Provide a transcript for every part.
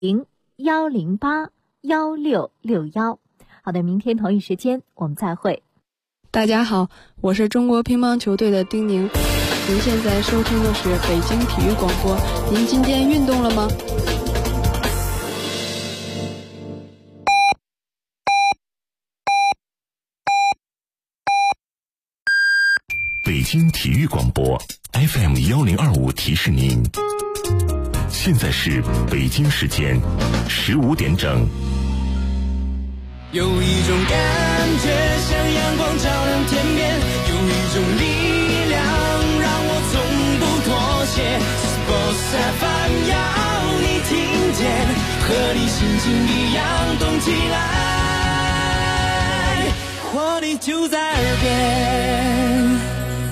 01081661。好的，明天同一时间我们再会。 大家好，我是中国乒乓球队的丁宁，您现在收听的是北京体育广播。您今天运动了吗？ 北京体育广播 FM1025 提示您，现在是北京时间15点整。 有一种感觉像阳光照亮天边，有一种力量让我从不妥协。Sports FM 要你听见，和你心情一样动起来，活力就在耳边。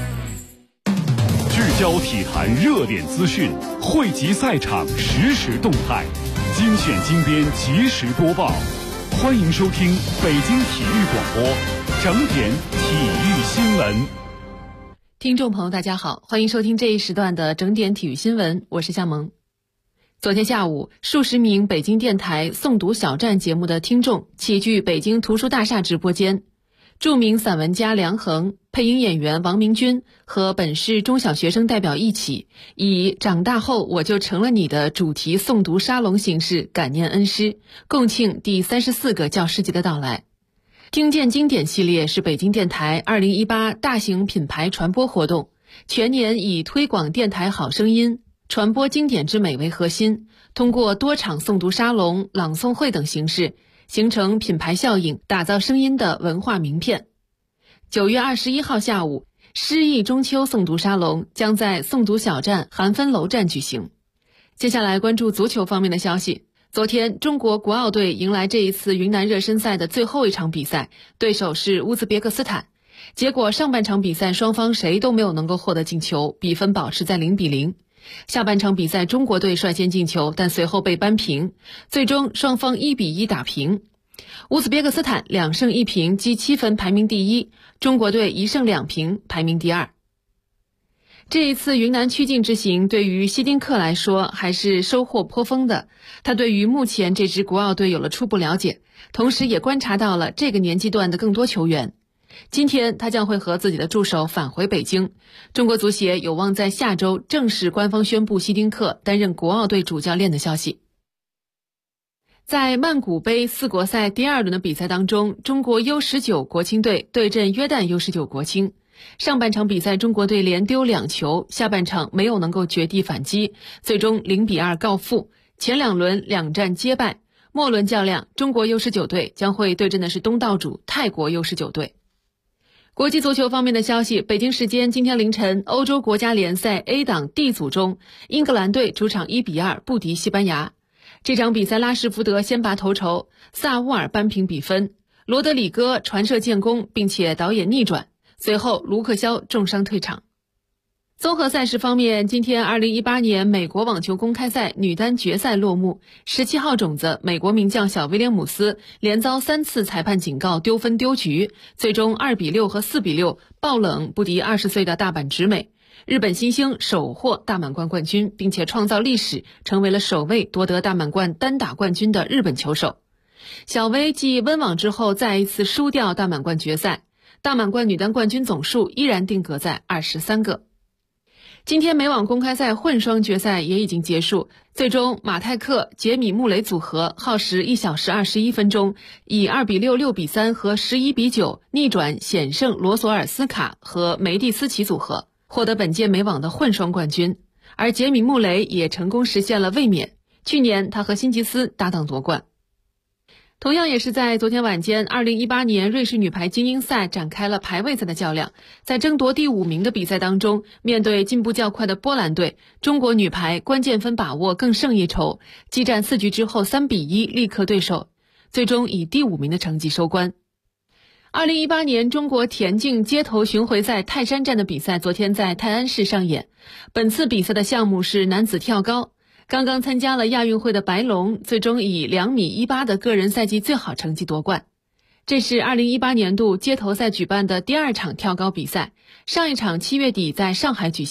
聚焦体坛热点资讯，汇集赛场实时动态，精选精编及时播报。欢迎收听北京体育广播整点体育新闻。 听众朋友大家好，欢迎收听这一时段的整点体育新闻，我是夏萌。昨天下午，数十名北京电台诵读小站节目的听众齐聚北京图书大厦直播间。著名散文家梁衡、配音演员王明军和本市中小学生代表一起，以长大后我就成了你的主题诵读沙龙形式感念恩师，共庆第34个教师节的到来。听见经典系列是北京电台2018大型品牌传播活动，全年以推广电台好声音、传播经典之美为核心，通过多场诵读沙龙、朗诵会等形式，形成品牌效应，打造声音的文化名片。9月21号下午，诗意中秋诵读沙龙将在诵读小站韩芬楼站举行。接下来关注足球方面的消息。昨天，中国国奥队迎来这一次云南热身赛的最后一场比赛，对手是乌兹别克斯坦。结果上半场比赛双方谁都没有能够获得进球，比分保持在0-0。下半场比赛中国队率先进球，但随后被扳平，最终双方1-1打平。乌兹别克斯坦2胜1平积7分排名第一，中国队1胜2平排名第二。这一次云南曲靖之行对于希丁克来说还是收获颇丰的，他对于目前这支国奥队有了初步了解，同时也观察到了这个年纪段的更多球员。今天他将会和自己的助手返回北京，中国足协有望在下周正式官方宣布希丁克担任国奥队主教练的消息。在曼谷杯4国赛第2轮的比赛当中，中国 U19 国青队对阵约旦 U19 国青。上半场比赛中国队连丢2球，下半场没有能够绝地反击，最终0-2告负。前2轮2战皆败，末轮较量，中国 U19 队将会对阵的是东道主泰国 U19 队。国际足球方面的消息，北京时间今天凌晨，欧洲国家联赛 A 档 D 组中，英格兰队主场1-2不敌西班牙。这场比赛拉什福德先拔头筹，萨乌尔扳平比分，罗德里戈传射建功，并且导演逆转，随后卢克肖重伤退场。综合赛事方面，今天2018年美国网球公开赛女单决赛落幕，17号种子美国名将小威廉姆斯连遭3次裁判警告丢分丢局，最终2-6和4-6爆冷不敌20岁的大阪直美。日本新星首获大满贯冠军，并且创造历史，成为了首位夺得大满贯单打冠军的日本球手。小威继温网之后再一次输掉大满贯决赛，大满贯女单冠军总数依然定格在23个。今天美网公开赛混双决赛也已经结束，最终马泰克、杰米穆雷组合耗时1小时21分钟，以2-6、6-3和11-9逆转险胜罗索尔斯卡和梅蒂斯奇组合，获得本届美网的混双冠军。而杰米穆雷也成功实现了卫冕，去年他和辛吉斯搭档夺冠。同样也是在昨天晚间，2018年瑞士女排精英赛展开了排位赛的较量。在争夺第5名的比赛当中，面对进步较快的波兰队，中国女排关键分把握更胜一筹，激战4局之后3-1力克对手，最终以第5名的成绩收官。2018年中国田径街头巡回赛泰山站的比赛昨天在泰安市上演，本次比赛的项目是男子跳高。刚刚参加了亚运会的白龙，最终以2.18米的个人赛季最好成绩夺冠。这是2018年度街头赛举办的第2场跳高比赛，上一场7月底在上海举行，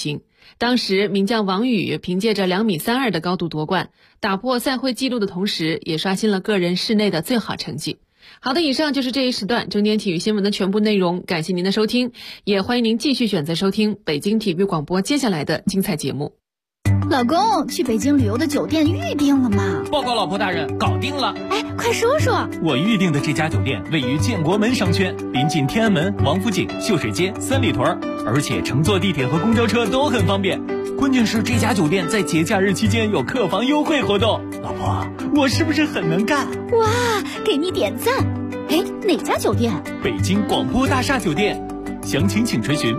当时名将王宇凭借着2.32米的高度夺冠，打破赛会纪录的同时，也刷新了个人室内的最好成绩。好的，以上就是这一时段整点体育新闻的全部内容，感谢您的收听，也欢迎您继续选择收听北京体育广播接下来的精彩节目。 老公，去北京旅游的酒店预定了吗？ 报告老婆大人，搞定了。 哎，快说说。 我预定的这家酒店位于建国门商圈，临近天安门、王府井、秀水街、三里屯，而且乘坐地铁和公交车都很方便。关键是这家酒店在节假日期间有客房优惠活动。老婆，我是不是很能干？ 哇，给你点赞。哎，哪家酒店？ 北京广播大厦酒店。详情请垂询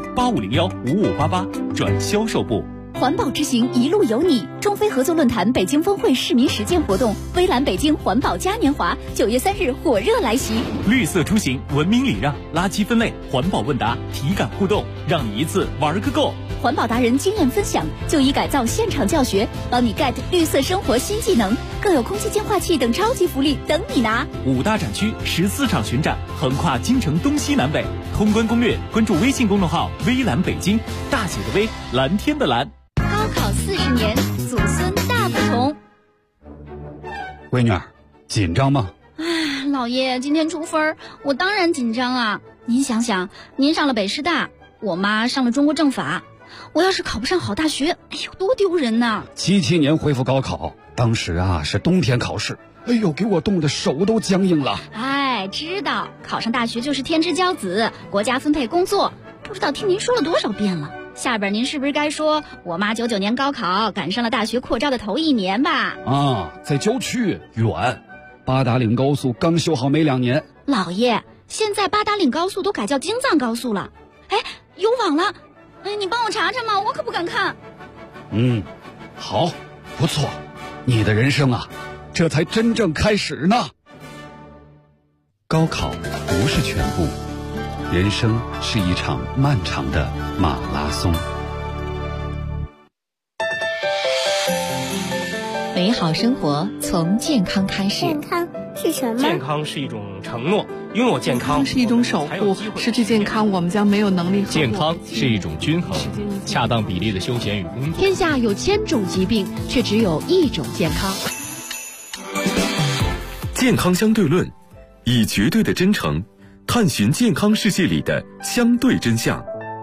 8501-5588转销售部。 环保之行一路有你，中非合作论坛北京峰会市民实践活动，微蓝北京环保嘉年华9月3日火热来袭。 绿色出行，文明礼让，垃圾分类，环保问答，体感互动，让你一次玩个够。 环保达人经验分享，就医改造现场教学，帮你 get 绿色生活新技能，更有空气净化器等超级福利等你拿。 5大展区14场巡展，横跨京城东西南北。通关攻略，关注微信公众号微蓝北京，大写的微，蓝天的蓝。 高考40年，祖孙大不同。 闺女儿，紧张吗？ 哎，老爷，今天出分，我当然紧张啊。您想想，您上了北师大，我妈上了中国政法，我要是考不上好大学，哎呦，多丢人呐 ！77年恢复高考，当时啊是冬天考试，哎呦，给我冻得手都僵硬了。 哎，知道考上大学就是天之骄子，国家分配工作，不知道听您说了多少遍了。下边您是不是该说我妈99年高考赶上了大学扩招的头1年吧？ 啊，在郊区远，八达岭高速刚修好没2年。 老爷，现在八达岭高速都改叫京藏高速了。哎，有网了，哎，你帮我查查嘛，我可不敢看。 好，不错，你的人生啊，这才真正开始呢。高考不是全部，人生是一场漫长的马拉松。 美好生活从健康开始。 健康是什么？ 健康是一种承诺，拥有健康是一种守护，失去健康我们将没有能力。 健康是一种均衡，恰当比例的休闲与工作。 天下有1000种疾病，却只有1种健康。 健康相对论，以绝对的真诚探寻健康世界里的相对真相。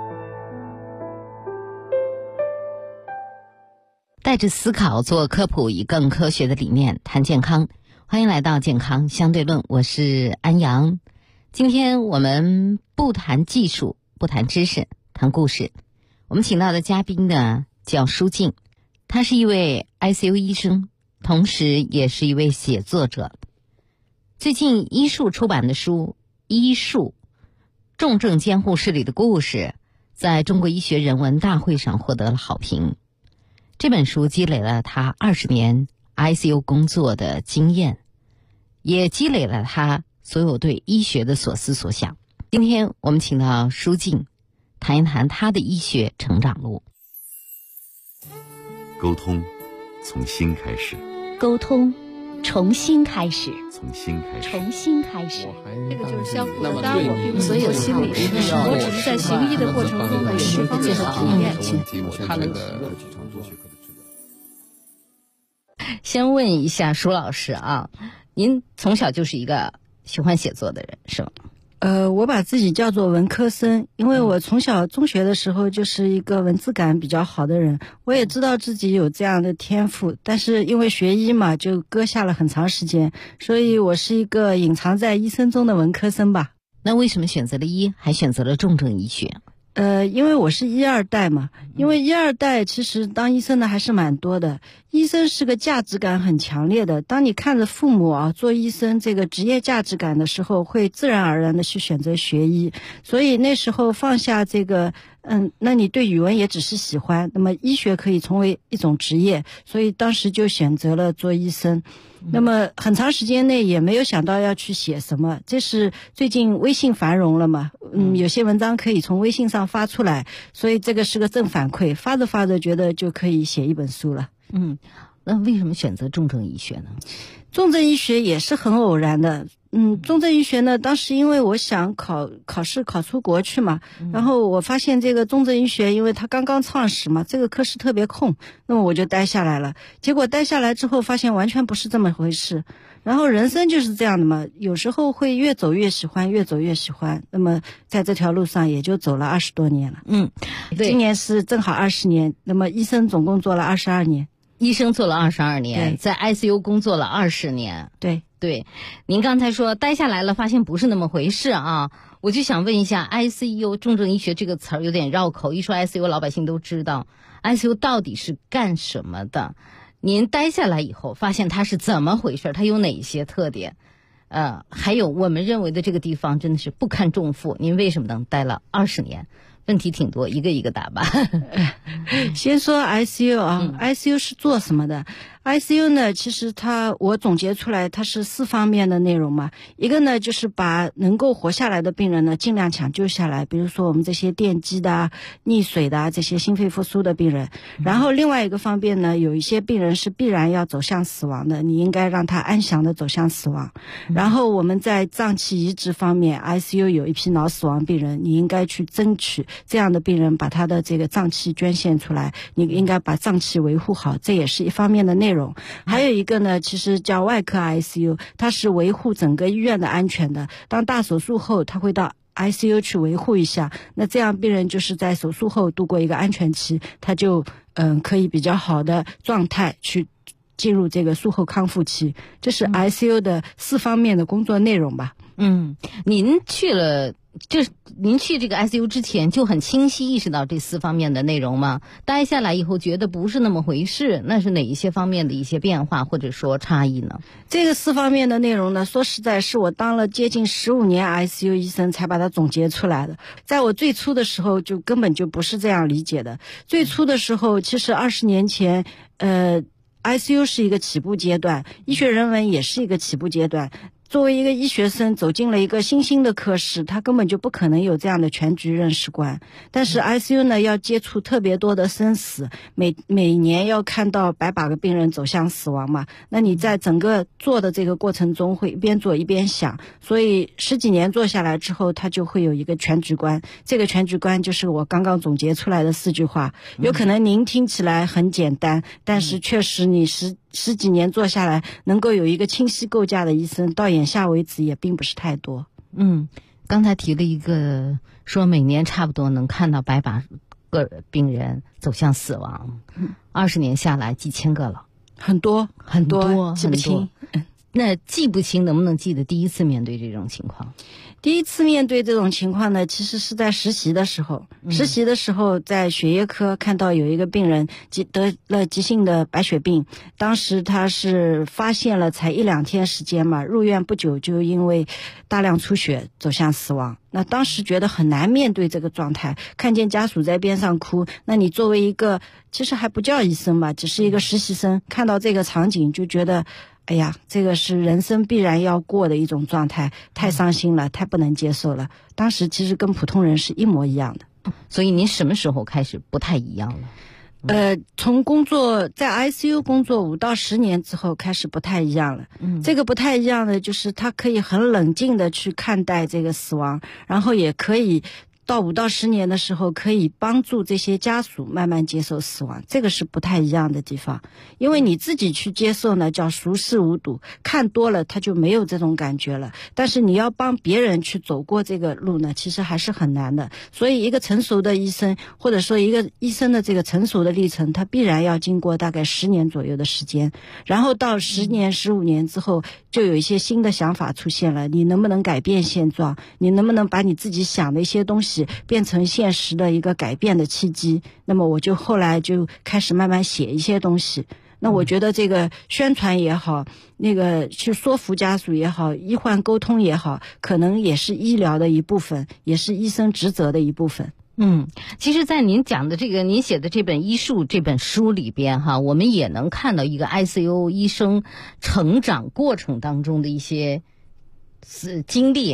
带着思考做科普，以更科学的理念谈健康。欢迎来到健康相对论，我是安阳。今天我们不谈技术，不谈知识，谈故事。我们请到的嘉宾呢叫舒静，他是一位 ICU 医生，同时也是一位写作者。最近医术出版的书《医术：重症监护室里的故事》在中国医学人文大会上获得了好评。这本书积累了他20年 ICU 工作的经验，也积累了他所有对医学的所思所想。今天我们请到舒静谈一谈他的医学成长路。 沟通从心开始， 沟通从心开始， 从心开始， 从心开始。 这个就是相互的搭我并所有心理师，我只是在行医的过程中有这方面的体验。 他能先问一下舒老师啊，您从小就是一个喜欢写作的人是吗？ 我把自己叫做文科生，因为我从小中学的时候就是一个文字感比较好的人，我也知道自己有这样的天赋，但是因为学医嘛，就搁下了很长时间，所以我是一个隐藏在医生中的文科生吧。 那为什么选择了医，还选择了重症医学？ 因为我是1、2代嘛，因为1、2代其实当医生的还是蛮多的。医生是个价值感很强烈的，当你看着父母啊做医生这个职业价值感的时候，会自然而然的去选择学医。所以那时候放下这个那你对语文也只是喜欢，那么医学可以成为一种职业，所以当时就选择了做医生。那么很长时间内也没有想到要去写什么，这是最近微信繁荣了嘛，有些文章可以从微信上发出来，所以这个是个正反馈，发着发着觉得就可以写一本书了。 那为什么选择重症医学呢？ 重症医学也是很偶然的， 重症医学呢，当时因为我想考试考出国去嘛，然后我发现这个重症医学，因为它刚刚创始嘛，这个科室特别空，那么我就待下来了。结果待下来之后，发现完全不是这么回事。然后人生就是这样的嘛，有时候会越走越喜欢，越走越喜欢。那么在这条路上也就走了20多年了。 对， 今年是正好20年。那么医生总共做了22年。 医生做了22年，在 ICU 工作了20年。对，您刚才说待下来了，发现不是那么回事啊。我就想问一下 ICU 重症医学这个词儿有点绕口，一说 ICU 老百姓都知道 ICU 到底是干什么的。您待下来以后发现它是怎么回事，它有哪些特点，还有我们认为的这个地方真的是不堪重负，您为什么能待了20年？问题挺多，一个一个答吧。 先说 ICU 啊，ICU 是做什么的？ICU 呢，其实我总结出来，它是4方面的内容嘛。一个呢，就是把能够活下来的病人呢，尽量抢救下来，比如说我们这些电击的、溺水的这些心肺复苏的病人。然后另外一个方面呢，有一些病人是必然要走向死亡的，你应该让他安详的走向死亡。然后我们在脏器移植方面 ，ICU 有一批脑死亡病人，你应该去争取这样的病人把他的这个脏器捐献出来，你应该把脏器维护好，这也是一方面的内容。还有一个呢，其实叫外科 ICU， 它是维护整个医院的安全的。当大手术后，他会到 ICU 去维护一下，那这样病人就是在手术后度过一个安全期，他就可以比较好的状态去进入这个术后康复期。这是 ICU 的4方面的工作内容吧。 您去这个 ICU 之前就很清晰意识到这4方面的内容吗？待下来以后觉得不是那么回事，那是哪一些方面的一些变化或者说差异呢？ 这个4方面的内容呢，说实在是我当了接近15年 ICU 医生才把它总结出来的。在我最初的时候就根本就不是这样理解的。最初的时候，其实20年前ICU 是一个起步阶段，医学人文也是一个起步阶段。作为一个医学生走进了一个新兴的科室，他根本就不可能有这样的全局认识观。但是 ICU 呢，要接触特别多的生死，每年要看到100把个病人走向死亡嘛，那你在整个做的这个过程中会一边做一边想，所以10几年做下来之后，他就会有一个全局观。这个全局观就是我刚刚总结出来的4句话。有可能您听起来很简单，但是确实你十几年做下来，能够有一个清晰构架的医生，到眼下为止也并不是太多。 刚才提了一个说每年差不多能看到100把个病人走向死亡，20年下来几千个了， 很多记不清。 那记不清能不能记得第一次面对这种情况？ 第一次面对这种情况呢，其实是在实习的时候。实习的时候在血液科看到有一个病人得了急性的白血病，当时他是发现了才1-2天时间嘛，入院不久就因为大量出血走向死亡。那当时觉得很难面对这个状态，看见家属在边上哭，那你作为一个其实还不叫医生吧，只是一个实习生，看到这个场景就觉得哎呀，这个是人生必然要过的一种状态，太伤心了，太不能接受了。当时其实跟普通人是一模一样的。 所以您什么时候开始不太一样了？ 从在 ICU 工作5到10年之后开始不太一样了。这个不太一样的就是他可以很冷静的去看待这个死亡，然后也可以到5到10年的时候可以帮助这些家属慢慢接受死亡，这个是不太一样的地方。因为你自己去接受呢叫熟视无睹，看多了他就没有这种感觉了，但是你要帮别人去走过这个路呢，其实还是很难的。所以一个成熟的医生，或者说一个医生的这个成熟的历程，他必然要经过大概10年左右的时间，然后到10年15年之后就有一些新的想法出现了，你能不能改变现状，你能不能把你自己想的一些东西变成现实的一个改变的契机。那么我就后来就开始慢慢写一些东西。那我觉得这个宣传也好，那个去说服家属也好，医患沟通也好，可能也是医疗的一部分，也是医生职责的一部分。 其实在您讲的这个您写的这本医术这本书里边哈，我们也能看到一个 ICU 医生成长过程当中的一些经历，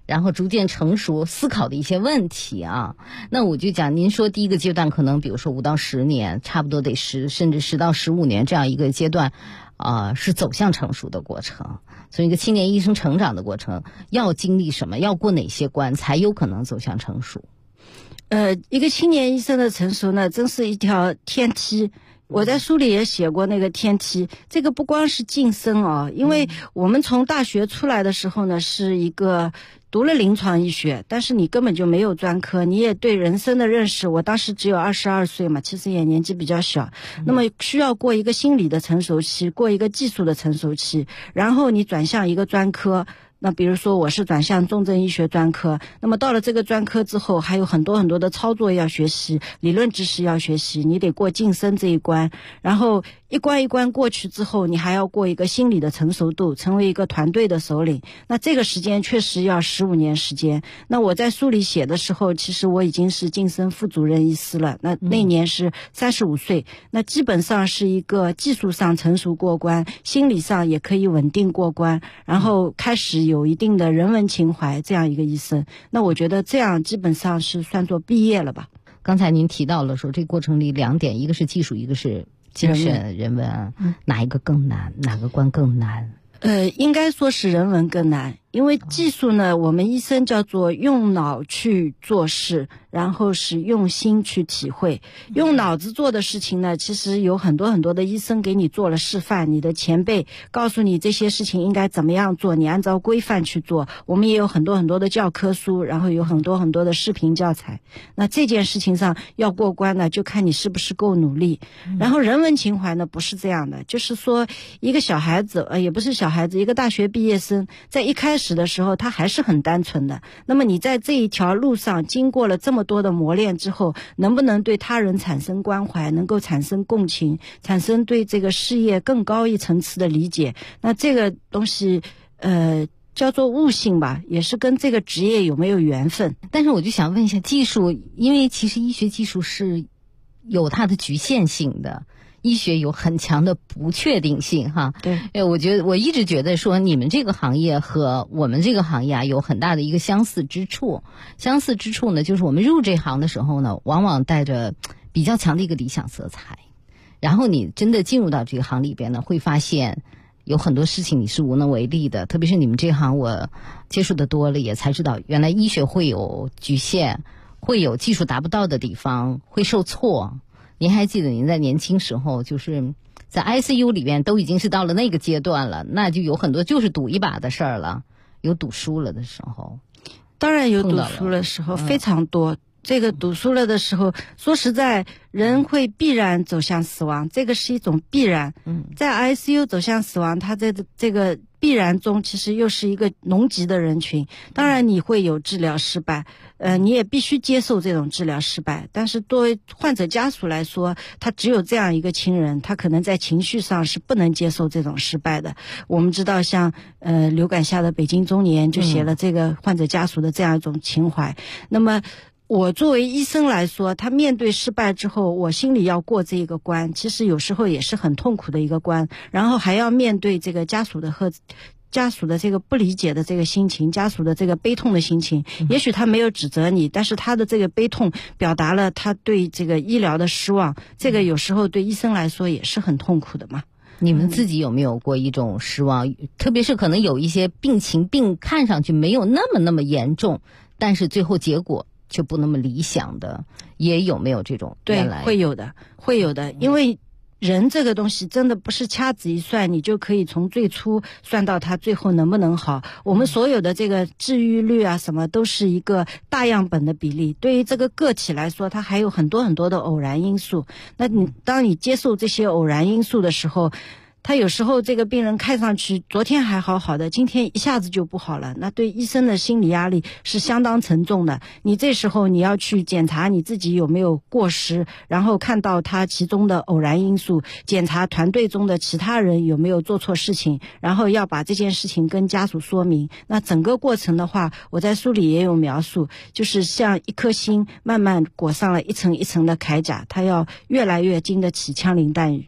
然后逐渐成熟思考的一些问题啊。那我就讲，您说第一个阶段可能比如说5到10年，差不多得甚至10到15年这样一个阶段，是走向成熟的过程。所以一个青年医生成长的过程要经历什么，要过哪些关才有可能走向成熟？ 一个青年医生的成熟呢，真是一条天梯。我在书里也写过那个天梯，这个不光是晋升啊，因为我们从大学出来的时候呢，是一个读了临床医学，但是你根本就没有专科，你也对人生的认识，我当时只有22岁嘛，其实也年纪比较小，那么需要过一个心理的成熟期，过一个技术的成熟期，然后你转向一个专科。那比如说我是转向重症医学专科，那么到了这个专科之后，还有很多很多的操作要学习，理论知识要学习，你得过晋升这一关，然后一关一关过去之后，你还要过一个心理的成熟度，成为一个团队的首领。那这个时间确实要15年时间。那我在书里写的时候，其实我已经是晋升副主任医师了，那年是35岁，那基本上是一个技术上成熟过关，心理上也可以稳定过关，然后开始有一定的人文情怀这样一个医生。那我觉得这样基本上是算作毕业了吧。 刚才您提到了说这过程里2点，一个是技术，一个是精神人文，哪一个更难？哪个关更难？ 应该说是人文更难，因为技术呢，我们医生叫做用脑去做事，然后是用心去体会。用脑子做的事情呢，其实有很多很多的医生给你做了示范，你的前辈告诉你这些事情应该怎么样做，你按照规范去做。我们也有很多很多的教科书，然后有很多很多的视频教材。那这件事情上要过关呢，就看你是不是够努力。然后人文情怀呢，不是这样的，就是说一个小孩子，也不是小孩子，一个大学毕业生，在一开始的时候他还是很单纯的。那么你在这一条路上经过了这么多的磨练之后，能不能对他人产生关怀，能够产生共情，产生对这个事业更高一层次的理解，那这个东西叫做悟性吧，也是跟这个职业有没有缘分。 但是我就想问一下技术，因为其实医学技术是有它的局限性的，医学有很强的不确定性哈。 对， 我一直觉得说你们这个行业和我们这个行业有很大的一个相似之处。相似之处呢，就是我们入这行的时候呢，往往带着比较强的一个理想色彩，然后你真的进入到这个行里边呢，会发现有很多事情你是无能为力的。特别是你们这行我接触的多了，也才知道原来医学会有局限，会有技术达不到的地方，会受挫。您还记得您在年轻时候就是在 ICU 里面都已经是到了那个阶段了，那就有很多就是赌一把的事儿了，有赌输了的时候。 当然有赌输的时候，非常多。这个赌输了的时候，说实在，人会必然走向死亡，这个是一种必然。在 ICU 走向死亡，它在这个必然中，其实又是一个浓集的人群。当然你会有治疗失败，你也必须接受这种治疗失败。但是作为患者家属来说，他只有这样一个亲人，他可能在情绪上是不能接受这种失败的。我们知道像刘感夏的《北京中年》就写了这个患者家属的这样一种情怀。那么我作为医生来说，他面对失败之后，我心里要过这一个关，其实有时候也是很痛苦的一个关，然后还要面对这个家属的这个不理解的这个心情，家属的这个悲痛的心情。也许他没有指责你，但是他的这个悲痛表达了他对这个医疗的失望，这个有时候对医生来说也是很痛苦的嘛。 你们自己有没有过一种失望？特别是可能有一些病看上去没有那么严重，但是最后结果却不那么理想的，也有没有这种？ 对，会有的，因为人这个东西真的不是掐指一算，你就可以从最初算到它最后能不能好。我们所有的这个治愈率啊什么都是一个大样本的比例，对于这个个体来说，它还有很多很多的偶然因素。那当你接受这些偶然因素的时候，他有时候这个病人看上去昨天还好好的，今天一下子就不好了，那对医生的心理压力是相当沉重的。你这时候你要去检查你自己有没有过失，然后看到他其中的偶然因素，检查团队中的其他人有没有做错事情，然后要把这件事情跟家属说明。那整个过程的话，我在书里也有描述，就是像一颗心慢慢裹上了一层一层的铠甲，它要越来越经得起枪林弹雨。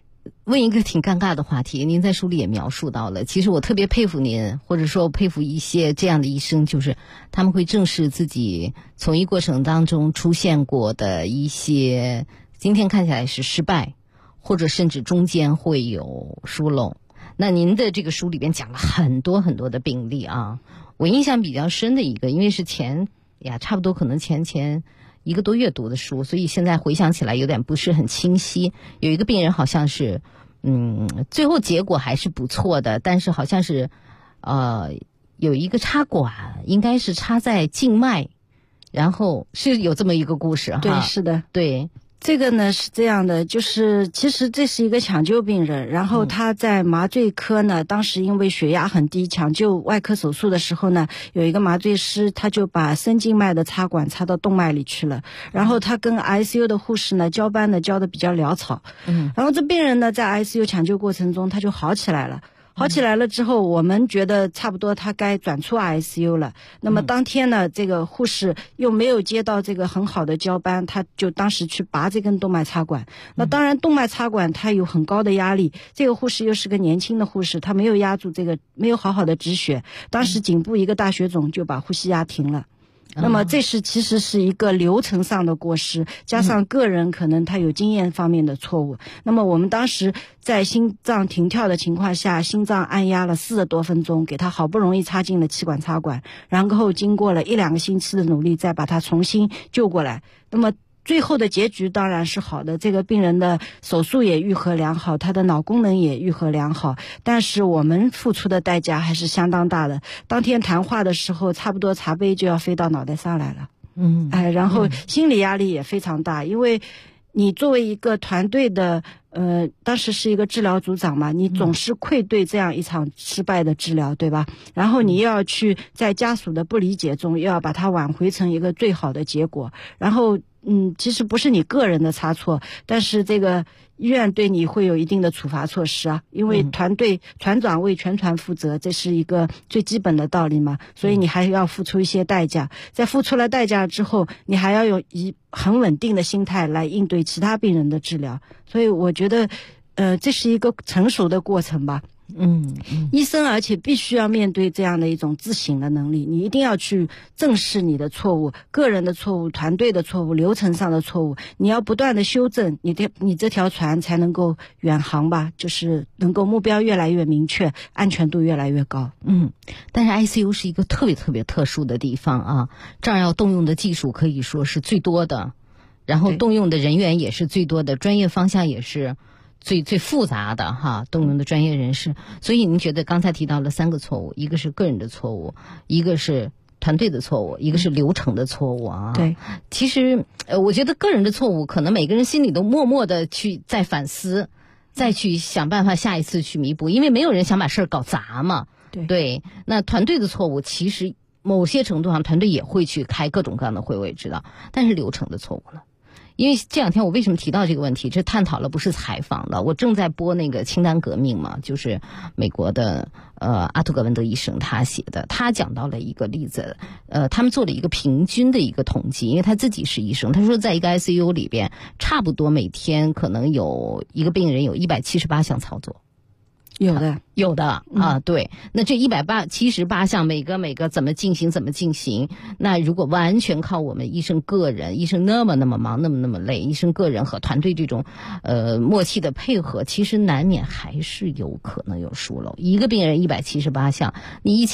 问一个挺尴尬的话题，您在书里也描述到了，其实我特别佩服您，或者说佩服一些这样的医生，就是他们会正视自己从医过程当中出现过的一些今天看起来是失败，或者甚至中间会有疏漏。那您的这个书里边讲了很多很多的病例啊，我印象比较深的一个，因为是差不多可能前1个多月读的书，所以现在回想起来有点不是很清晰。有一个病人好像是最后结果还是不错的，但是好像是有一个插管应该是插在静脉，然后是有这么一个故事哈。 对，是的， 对。 这个呢是这样的，就是其实这是一个抢救病人，然后他在麻醉科呢，当时因为血压很低，抢救外科手术的时候呢，有一个麻醉师他就把深静脉的插管插到动脉里去了，然后他跟 ICU 的护士呢交班呢交的比较潦草，然后这病人呢在 ICU 抢救过程中他就好起来了。好起来了之后，我们觉得差不多他该转出 ICU 了。那么当天呢，这个护士又没有接到这个很好的交班，他就当时去拔这根动脉插管。那当然动脉插管它有很高的压力，这个护士又是个年轻的护士，他没有压住这个，没有好好的止血，当时颈部一个大血肿就把呼吸压停了。那么这其实是一个流程上的过失，加上个人可能他有经验方面的错误。那么我们当时在心脏停跳的情况下，心脏按压了40多分钟，给他好不容易插进了气管插管，然后经过了1-2个星期的努力，再把他重新救过来。那么最后的结局当然是好的，这个病人的手术也愈合良好，他的脑功能也愈合良好，但是我们付出的代价还是相当大的。当天谈话的时候，差不多茶杯就要飞到脑袋上来了。然后心理压力也非常大，因为你作为一个团队的当时是一个治疗组长嘛，你总是愧对这样一场失败的治疗，对吧？然后你又要去在家属的不理解中，又要把它挽回成一个最好的结果。然后其实不是你个人的差错，但是这个医院对你会有一定的处罚措施啊，因为团长为全团负责，这是一个最基本的道理嘛，所以你还要付出一些代价。在付出了代价之后，你还要有很稳定的心态来应对其他病人的治疗。所以我觉得这是一个成熟的过程吧。医生而且必须要面对这样的一种自省的能力，你一定要去正视你的错误，个人的错误，团队的错误，流程上的错误，你要不断的修正，你这条船才能够远航吧，就是能够目标越来越明确，安全度越来越高。 但是 ICU 是一个特别特别特殊的地方啊，这儿要动用的技术可以说是最多的，然后动用的人员也是最多的，专业方向也是最复杂的哈，动用的专业人士。所以您觉得刚才提到了3个错误，一个是个人的错误，一个是团队的错误，一个是流程的错误啊。 对， 其实我觉得个人的错误可能每个人心里都默默的去在反思，再去想办法下一次去弥补，因为没有人想把事儿搞砸嘛。对，那团队的错误其实某些程度上团队也会去开各种各样的会，我也知道，但是流程的错误呢？因为这2天我为什么提到这个问题，这探讨了不是采访了，我正在播那个清单革命嘛，就是美国的阿图格文德医生他写的，他讲到了一个例子，他们做了一个平均的一个统计，因为他自己是医生，他说在一个 ICU 里边差不多每天可能有一个病人有178项操作。有的啊，对，那这178项每个怎么进行？那如果完全靠我们医生个人，医生那么忙，那么累，医生个人和团队这种默契的配合，其实难免还是有可能有疏漏。一个病人178项，你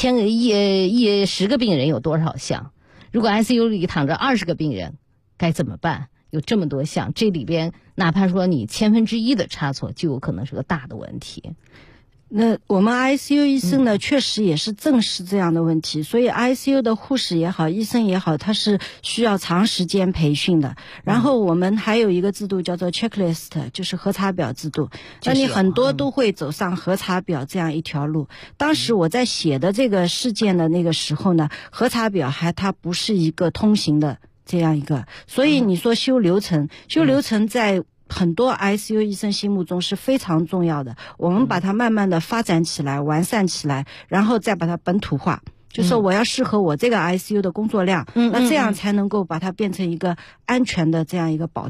10个病人有多少项？如果 ICU 里躺着20个病人，该怎么办？有这么多项，这里边哪怕说你1/1000的差错，就有可能是个大的问题。 那我们 ICU 医生呢，确实也是正视这样的问题，所以 ICU 的护士也好，医生也好，他是需要长时间培训的。然后我们还有一个制度叫做 checklist， 就是核查表制度。那你很多都会走上核查表这样一条路。当时我在写的这个事件的那个时候呢，核查表它不是一个通行的这样一个，所以你说修流程在很多 ICU 医生心目中是非常重要的，我们把它慢慢的发展起来，完善起来，然后再把它本土化，就说我要适合我这个 ICU 的工作量，那这样才能够把它变成一个安全的这样一个保障。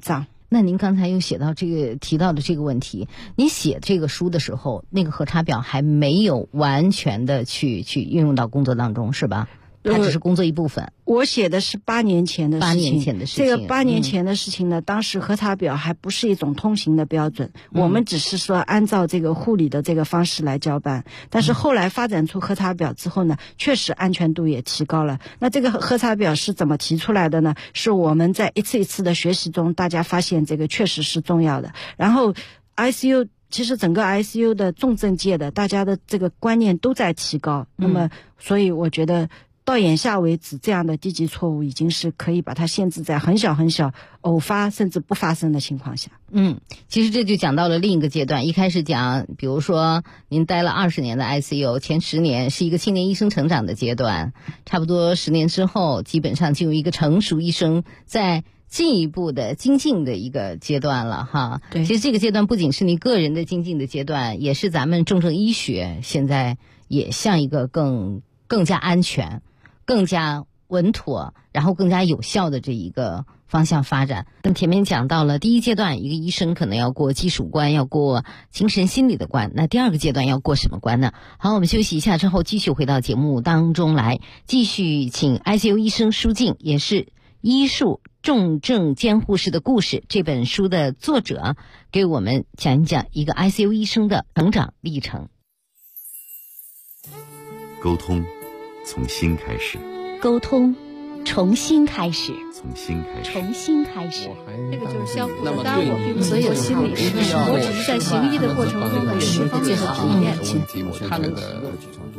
那您刚才又提到的这个问题，您写这个书的时候，那个核查表还没有完全的去运用到工作当中，是吧？它只是工作一部分。 我写的是8年前的事情。8 年前的事情。 这个8年前的事情呢，当时核查表还不是一种通行的标准，我们只是说按照这个护理的这个方式来交办。但是后来发展出核查表之后呢，确实安全度也提高了。那这个核查表是怎么提出来的呢？是我们在一次一次的学习中，大家发现这个确实是重要的。然后 ICU。其实整个 ICU 的重症界的大家的这个观念都在提高，那么所以我觉得到眼下为止，这样的低级错误已经是可以把它限制在很小很小、偶发甚至不发生的情况下。 其实这就讲到了另一个阶段。一开始讲，比如说您待了20年的 ICU， 前10年是一个青年医生成长的阶段，差不多10年之后，基本上进入一个成熟医生在进一步的精进的一个阶段了哈。 对， 其实这个阶段不仅是你个人的精进的阶段，也是咱们重症医学现在也向一个更加安全、更加稳妥，然后更加有效的这一个方向发展。那前面讲到了第一阶段，一个医生可能要过技术关，要过精神心理的关，那第二个阶段要过什么关呢？好，我们休息一下之后继续回到节目当中来，继续请 ICU 医生舒静，也是医术重症监护室的故事这本书的作者，给我们讲一讲一个 ICU 医生的成长历程。 沟通从心开始， 沟通重新开始， 从心开始， 重新开始。 这个就是相互的，当然我并不是有心理师，我只是在行医的过程中的十方面的体验。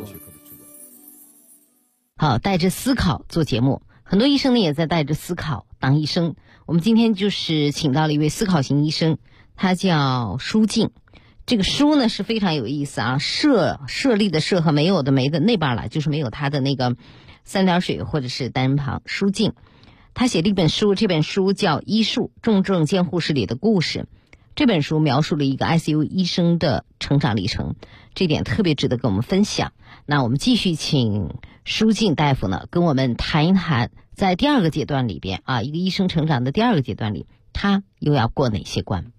好，带着思考做节目，很多医生呢也在带着思考当医生。我们今天就是请到了一位思考型医生，他叫舒静。这个舒呢是非常有意思啊，设立的设和没有的没的那边了，就是没有他的那个3点水或者是单人旁。舒静他写了一本书，这本书叫《医术重症监护室里的故事》。这本书描述了一个 ICU 医生的成长历程，这点特别值得跟我们分享。那我们继续请舒静大夫呢跟我们谈一谈，在第二个阶段里边啊，一个医生成长的第二个阶段里，他又要过哪些关？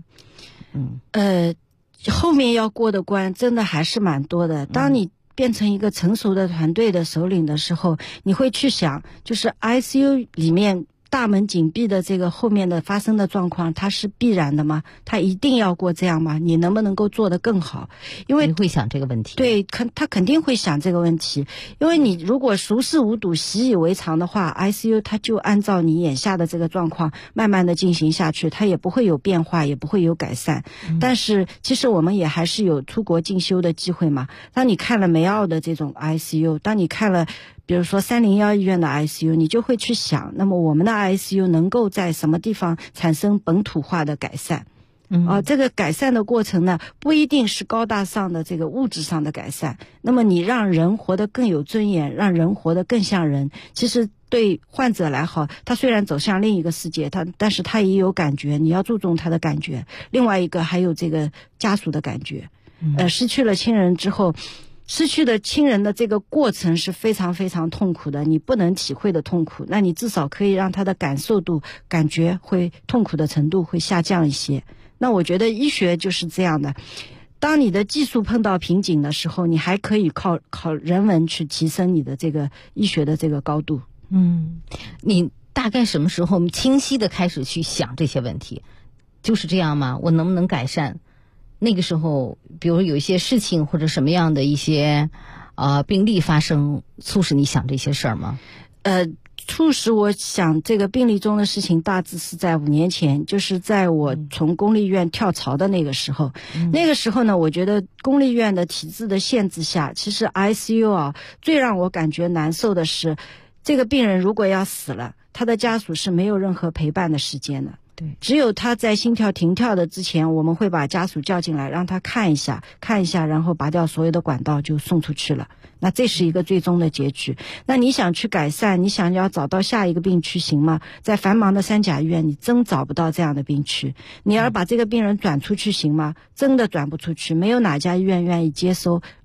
后面要过的关真的还是蛮多的。当你变成一个成熟的团队的首领的时候，你会去想，就是 ICU 里面大门紧闭的这个后面的发生的状况，它是必然的吗？它一定要过这样吗？你能不能够做得更好？因为你会想这个问题。 对，他肯定会想这个问题。因为你如果熟视无睹、习以为常的话， ICU 它就按照你眼下的这个状况慢慢的进行下去，它也不会有变化，也不会有改善。但是其实我们也还是有出国进修的机会嘛。当你看了梅奥的这种 ICU， 当你看了比如说301医院的 ICU， 你就会去想，那么我们的 ICU 能够在什么地方产生本土化的改善？这个改善的过程呢，不一定是高大上的这个物质上的改善。那么你让人活得更有尊严，让人活得更像人，其实对患者来好，他虽然走向另一个世界，但是他也有感觉，你要注重他的感觉。另外一个还有这个家属的感觉，失去了亲人之后，失去的亲人的这个过程是非常非常痛苦的，你不能体会的痛苦，那你至少可以让他的感受度、感觉会痛苦的程度会下降一些。那我觉得医学就是这样的，当你的技术碰到瓶颈的时候，你还可以靠人文去提升你的这个医学的这个高度。 你大概什么时候清晰的开始去想这些问题？就是这样吗？我能不能改善？那个时候比如有一些事情或者什么样的一些病例发生，促使你想这些事儿吗？ 促使我想这个病例中的事情，大致是在5年前，就是在我从公立医院跳槽的那个时候。那个时候呢，我觉得公立医院的体制的限制下，其实 ICU 最让我感觉难受的是，这个病人如果要死了，他的家属是没有任何陪伴的时间的。 对， 只有他在心跳停跳的之前，我们会把家属叫进来，让他看一下，然后拔掉所有的管道就送出去了。那这是一个最终的结局。那你想去改善，你想要找到下一个病区行吗？在繁忙的3甲医院，你真找不到这样的病区。你要把这个病人转出去行吗？真的转不出去，没有哪家医院愿意接收。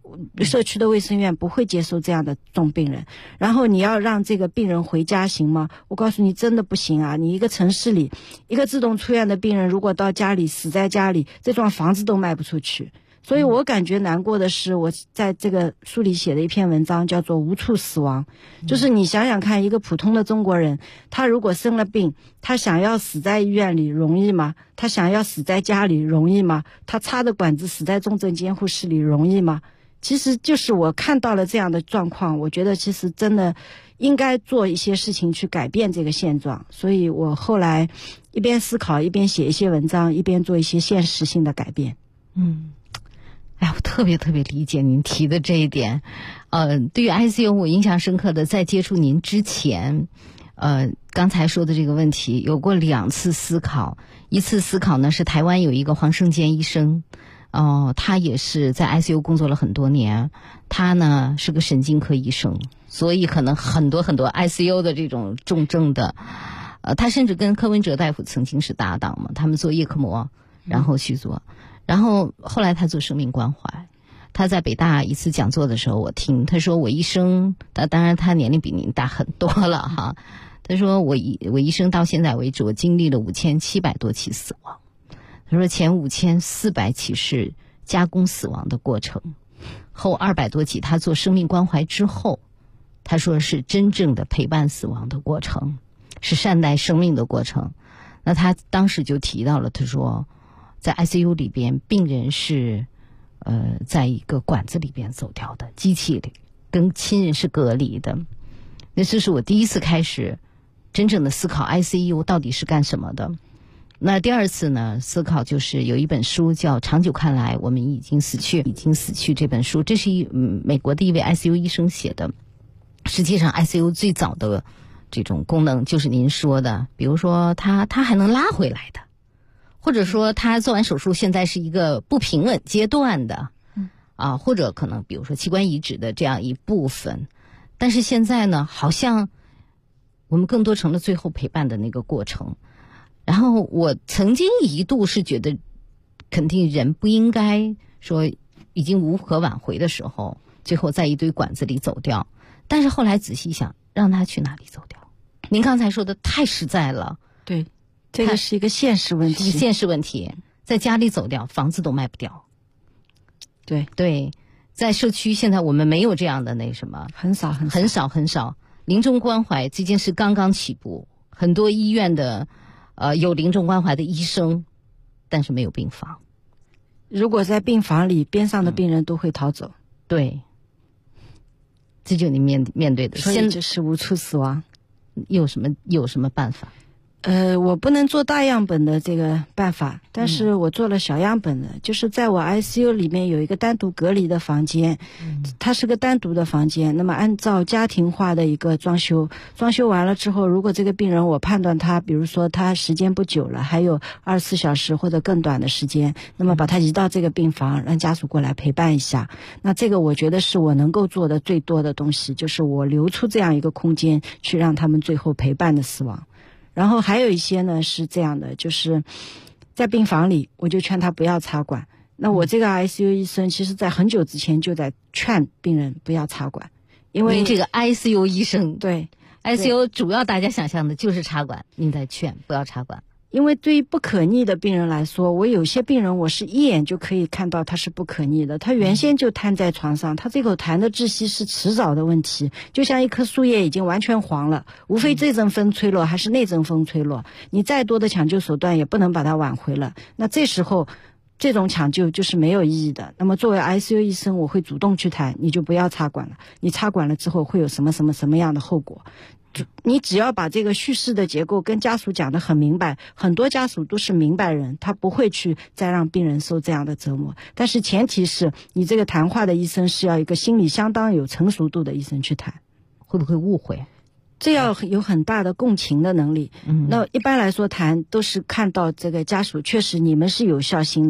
社区的卫生院不会接受这样的重病人。然后你要让这个病人回家行吗？我告诉你真的不行啊！你一个城市里一个自动出院的病人如果到家里死在家里，这幢房子都卖不出去。所以我感觉难过的是，我在这个书里写的一篇文章叫做无处死亡。就是你想想看，一个普通的中国人，他如果生了病，他想要死在医院里容易吗？他想要死在家里容易吗？他插着管子死在重症监护室里容易吗？其实就是我看到了这样的状况，我觉得其实真的应该做一些事情去改变这个现状。所以我后来一边思考，一边写一些文章，一边做一些现实性的改变。 哎，我特别理解您提的这一点。对于 ICU 我印象深刻的，在接触您之前，刚才说的这个问题有过2次思考。一次思考呢是台湾有一个黄胜坚医生，他也是在 ICU 工作了很多年，他呢是个神经科医生，所以可能很多 ICU 的这种重症的，他甚至跟柯文哲大夫曾经是搭档嘛，他们做叶克膜，然后去做。然后后来他做生命关怀，他在北大一次讲座的时候我听他说，我一生，当然他年龄比您大很多了哈，他说我一生到现在为止，我经历了5700多起死亡，他说前5400起是加工死亡的过程，后200多起他做生命关怀之后，他说是真正的陪伴死亡的过程，是善待生命的过程。那他当时就提到了，他说在 ICU 里边，病人是在一个管子里边走掉的，机器里跟亲人是隔离的。那这是我第一次开始真正的思考 ICU 到底是干什么的。那第二次呢，思考就是有一本书叫《长久看来我们已经死去》这本书，这是美国的一位 ICU 医生写的。实际上 ICU 最早的这种功能就是您说的，比如说他还能拉回来的，或者说他做完手术现在是一个不平稳阶段的，或者可能比如说器官移植的这样一部分。但是现在呢，好像我们更多成了最后陪伴的那个过程。然后我曾经一度是觉得肯定人不应该说已经无可挽回的时候最后在一堆管子里走掉，但是后来仔细想，让他去哪里走掉？您刚才说的太实在了。 对，这个是一个现实问题。 现实问题，在家里走掉，房子都卖不掉。对，在社区现在我们没有这样的那什么， 很少。 临终关怀这件事刚刚起步，很多医院的有临终关怀的医生，但是没有病房。 如果在病房里，边上的病人都会逃走。 对，这就你面对的， 所以就是无处死亡。 有什么办法？ 我不能做大样本的这个办法，但是我做了小样本的，就是在我 ICU 里面有一个单独隔离的房间，它是个单独的房间。那么按照家庭化的一个装修完了之后，如果这个病人我判断他，比如说他时间不久了，还有24小时或者更短的时间，那么把他移到这个病房，让家属过来陪伴一下。那这个我觉得是我能够做的最多的东西，就是我留出这样一个空间去让他们最后陪伴的死亡。然后还有一些呢是这样的，就是在病房里我就劝他不要插管。那我这个 ICU 医生其实在很久之前就在劝病人不要插管，因为这个 ICU 医生对 ICU 主要大家想象的就是插管，您在劝不要插管。 因为对于不可逆的病人来说，我有些病人我是一眼就可以看到他是不可逆的，他原先就瘫在床上，他这口痰的窒息是迟早的问题，就像一棵树叶已经完全黄了，无非这阵风吹落还是那阵风吹落，你再多的抢救手段也不能把它挽回了。那这时候这种抢救就是没有意义的。那么作为 ICU 医生，我会主动去谈，你就不要插管了，你插管了之后会有什么样的后果。你只要把这个叙事的结构跟家属讲得很明白，很多家属都是明白人，他不会去再让病人受这样的折磨。但是前提是你这个谈话的医生是要一个心理相当有成熟度的医生去谈。 会不会误会？ 这要有很大的共情的能力。那一般来说谈都是看到这个家属确实你们是有孝心的，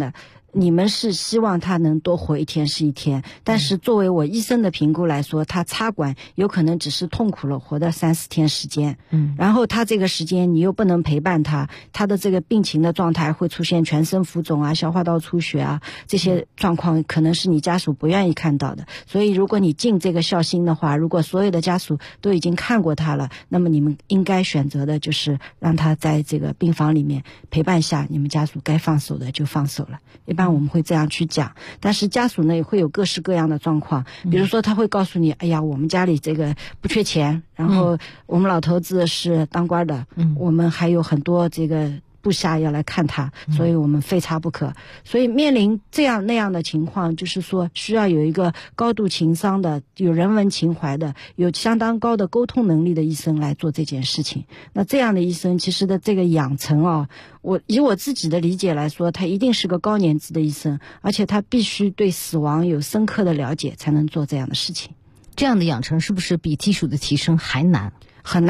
你们是希望他能多活一天是一天，但是作为我医生的评估来说，他插管有可能只是痛苦了活的3-4天时间，然后他这个时间你又不能陪伴他，他的这个病情的状态会出现全身浮肿啊、消化道出血啊，这些状况可能是你家属不愿意看到的。所以如果你尽这个孝心的话，如果所有的家属都已经看过他了，那么你们应该选择的就是让他在这个病房里面陪伴下，你们家属该放手的就放手了。一般我们会这样去讲，但是家属呢也会有各式各样的状况，比如说他会告诉你，哎呀，我们家里这个不缺钱，然后我们老头子是当官的，我们还有很多这个部下要来看他，所以我们非他不可。所以面临这样那样的情况，就是说需要有一个高度情商的、有人文情怀的、有相当高的沟通能力的医生来做这件事情。那这样的医生其实的这个养成以我自己的理解来说，他一定是个高年资的医生，而且他必须对死亡有深刻的了解，才能做这样的事情。 这样的养成是不是比技术的提升还难？ 很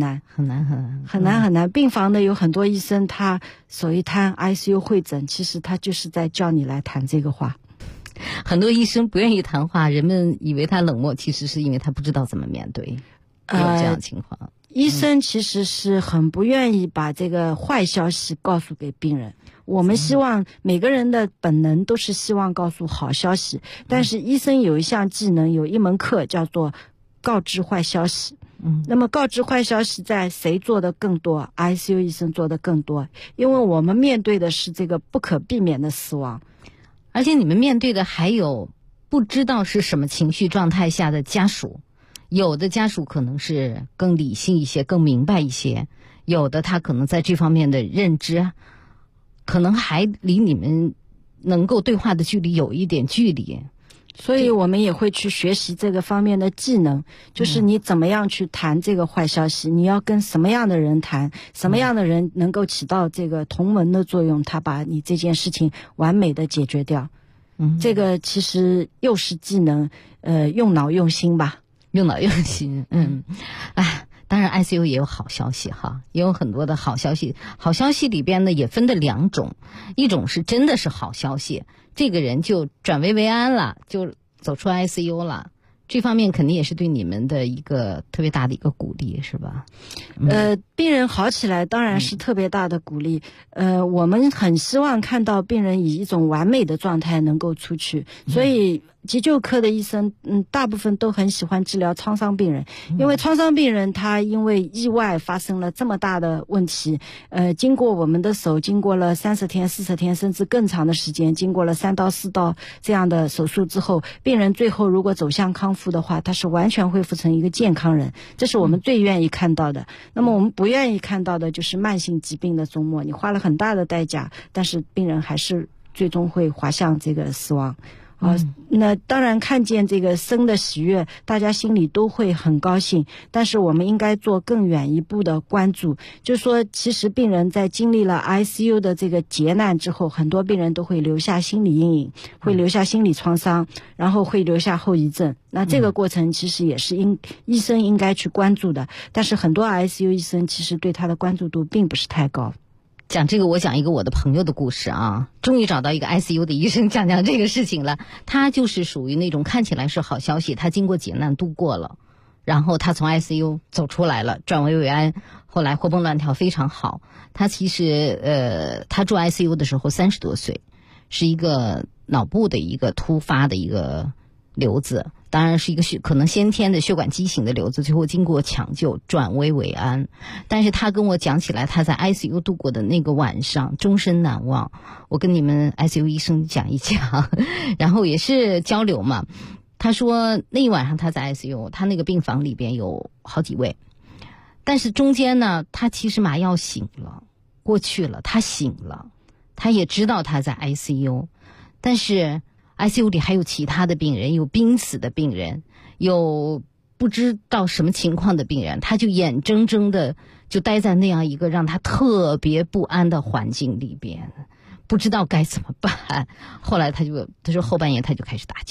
难。病房的有很多医生，他手一摊 ICU 会诊，其实他就是在叫你来谈这个话。 很多医生不愿意谈话，人们以为他冷漠，其实是因为他不知道怎么面对。有这样的情况。 医生其实是很不愿意把这个坏消息告诉给病人。我们希望每个人的本能都是希望告诉好消息，但是医生有一项技能，有一门课叫做告知坏消息。那么告知坏消息在谁做的更多？ ICU 医生做的更多，因为我们面对的是这个不可避免的死亡， 而且你们面对的还有不知道是什么情绪状态下的家属。有的家属可能是更理性一些，更明白一些，有的他可能在这方面的认知可能还离你们能够对话的距离有一点距离， 所以我们也会去学习这个方面的技能，就是你怎么样去谈这个坏消息，你要跟什么样的人谈，什么样的人能够起到这个同门的作用，他把你这件事情完美的解决掉。这个其实又是技能，用脑用心吧。 用脑用心。当然 ICU 也有好消息哈，也有很多的好消息。好消息里边呢也分的两种，一种是真的是好消息，这个人就转危为安了，就走出 ICU 了，这方面肯定也是对你们的一个特别大的一个鼓励，是吧？ 病人好起来当然是特别大的鼓励。我们很希望看到病人以一种完美的状态能够出去，所以急救科的医生大部分都很喜欢治疗创伤病人，因为创伤病人他因为意外发生了这么大的问题，经过我们的手，经过了30天40天甚至更长的时间，经过了3到4道这样的手术之后，病人最后如果走向康复的话，他是完全恢复成一个健康人，这是我们最愿意看到的。那么我们不愿意看到的就是慢性疾病的终末，你花了很大的代价，但是病人还是最终会滑向这个死亡。那当然看见这个生的喜悦，大家心里都会很高兴，但是我们应该做更远一步的关注，就是说其实病人在经历了 ICU 的这个劫难之后，很多病人都会留下心理阴影，会留下心理创伤，然后会留下后遗症。那这个过程其实也是医生应该去关注的，但是很多 ICU 医生其实对他的关注度并不是太高。 讲这个，我讲一个我的朋友的故事啊，终于找到一个 ICU 的医生讲这个事情了。他就是属于那种看起来是好消息，他经过劫难度过了，然后他从 ICU 走出来了，转危为安，后来活蹦乱跳非常好。他其实他住 ICU 的时候30多岁，是一个脑部的一个突发的一个瘤子，当然是一个可能先天的血管畸形的瘤子，最后经过抢救转危为安。但是他跟我讲起来他在 ICU 度过的那个晚上终身难忘，我跟你们 ICU 医生讲一讲，然后也是交流嘛。他说那一晚上他在 ICU， 他那个病房里边有好几位，但是中间呢他其实麻药醒了，过去了，他醒了，他也知道他在 ICU， 但是ICU 里还有其他的病人，有濒死的病人，有不知道什么情况的病人，他就眼睁睁的就待在那样一个让他特别不安的环境里边，不知道该怎么办。后来他说后半夜他就开始大叫，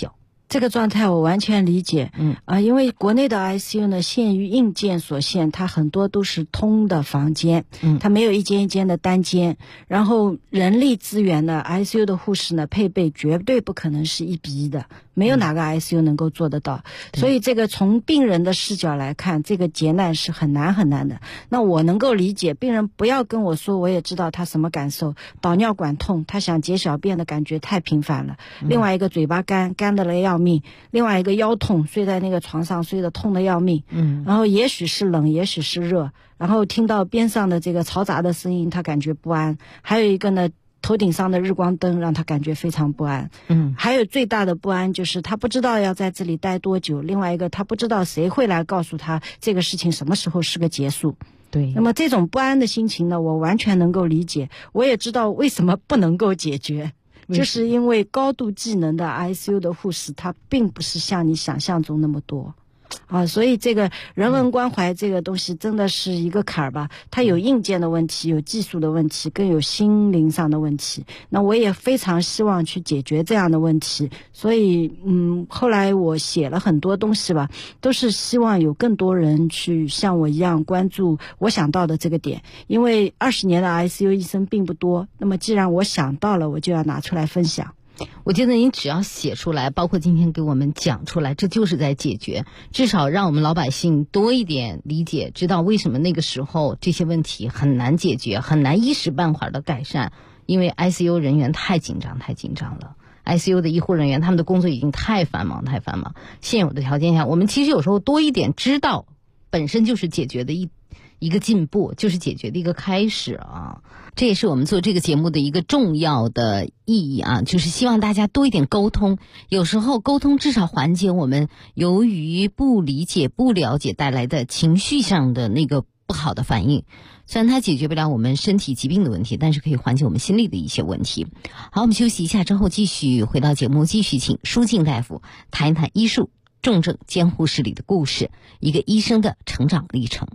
这个状态我完全理解，因为国内的 ICU 呢，限于硬件所限，它很多都是通的房间，它没有一间一间的单间，然后人力资源呢 ，ICU 的护士呢配备绝对不可能是1:1的，没有哪个 ICU 能够做得到，所以这个从病人的视角来看，这个劫难是很难很难的。那我能够理解，病人不要跟我说，我也知道他什么感受，导尿管痛，他想解小便的感觉太频繁了，另外一个嘴巴干的了要命，另外一个腰痛，睡在那个床上睡得痛得要命，然后也许是冷也许是热，然后听到边上的这个嘈杂的声音他感觉不安，还有一个呢，头顶上的日光灯让他感觉非常不安，还有最大的不安就是他不知道要在这里待多久，另外一个他不知道谁会来告诉他这个事情什么时候是个结束。 对， 那么这种不安的心情呢，我完全能够理解，我也知道为什么不能够解决，就是因为高度技能的 ICU 的护士他并不是像你想象中那么多所以这个人文关怀这个东西真的是一个坎儿吧，它有硬件的问题，有技术的问题，更有心灵上的问题，那我也非常希望去解决这样的问题，所以后来我写了很多东西吧，都是希望有更多人去像我一样关注我想到的这个点，因为20年的 ICU 医生并不多，那么既然我想到了，我就要拿出来分享。 我觉得您只要写出来，包括今天给我们讲出来，这就是在解决，至少让我们老百姓多一点理解，知道为什么那个时候这些问题很难解决，很难一时半会儿的改善，因为 ICU 人员太紧张了。ICU 的医护人员他们的工作已经太繁忙，现有的条件下，我们其实有时候多一点知道，本身就是解决的一个进步，就是解决的一个开始啊。这也是我们做这个节目的一个重要的意义啊，就是希望大家多一点沟通，有时候沟通至少缓解我们由于不理解不了解带来的情绪上的那个不好的反应，虽然它解决不了我们身体疾病的问题，但是可以缓解我们心理的一些问题。好，我们休息一下之后继续回到节目，继续请舒静大夫谈一谈医术重症监护室里的故事，一个医生的成长历程。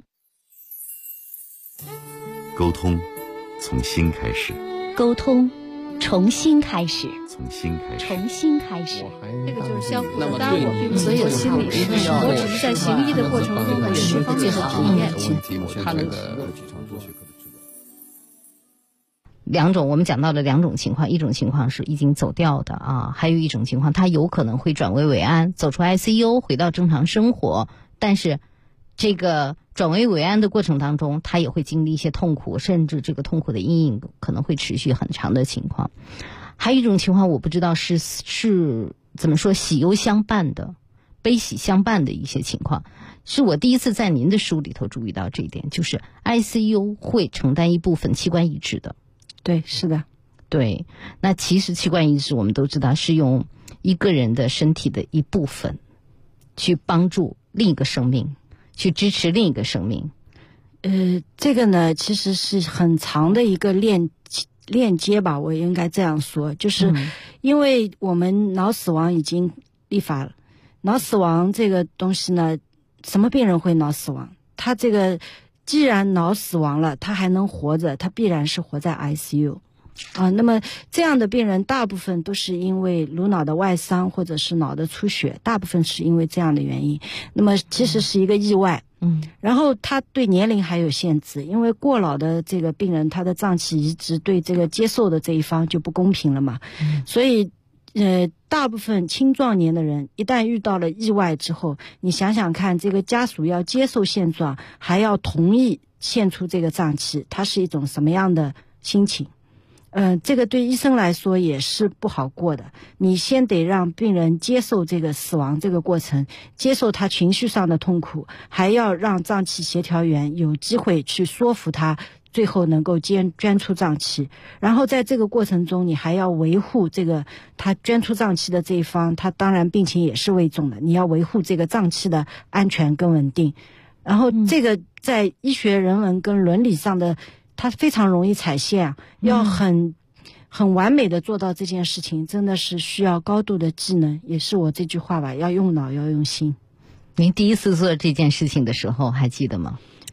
沟通从心开始， 沟通重新开始， 从心开始， 重新开始。 这个就是相互的，当然我并不是有心理师，我只是在行医的过程中有这方面的体验。 他能两种，我们讲到了两种情况，一种情况是已经走掉的啊，还有一种情况他有可能会转危为安，走出 ICU 回到正常生活，但是这个转危为安的过程当中，他也会经历一些痛苦，甚至这个痛苦的阴影可能会持续很长的情况。还有一种情况，我不知道是怎么说，喜忧相伴的，悲喜相伴的一些情况，是我第一次在您的书里头注意到这一点，就是 ICU 会承担一部分器官移植的。 对，是的。 对，那其实器官移植我们都知道是用一个人的身体的一部分去帮助另一个生命，去支持另一个生命。 这个呢其实是很长的一个链接吧，我应该这样说，就是因为我们脑死亡已经立法了，脑死亡这个东西呢，什么病人会脑死亡？他这个既然脑死亡了，他还能活着，他必然是活在 ICU。那么这样的病人大部分都是因为颅脑的外伤或者是脑的出血，大部分是因为这样的原因。那么其实是一个意外。然后他对年龄还有限制，因为过老的这个病人，他的脏器移植对这个接受的这一方就不公平了嘛。所以大部分青壮年的人一旦遇到了意外之后，你想想看，这个家属要接受现状，还要同意献出这个脏器，它是一种什么样的心情？这个对医生来说也是不好过的。你先得让病人接受这个死亡这个过程，接受他情绪上的痛苦，还要让脏器协调员有机会去说服他最后能够捐出脏器。然后在这个过程中，你还要维护这个他捐出脏器的这一方，他当然病情也是危重的，你要维护这个脏器的安全跟稳定。然后这个在医学人文跟伦理上的它非常容易踩线要很完美的做到这件事情，真的是需要高度的技能，也是我这句话吧，要用脑要用心。 您第一次做这件事情的时候还记得吗？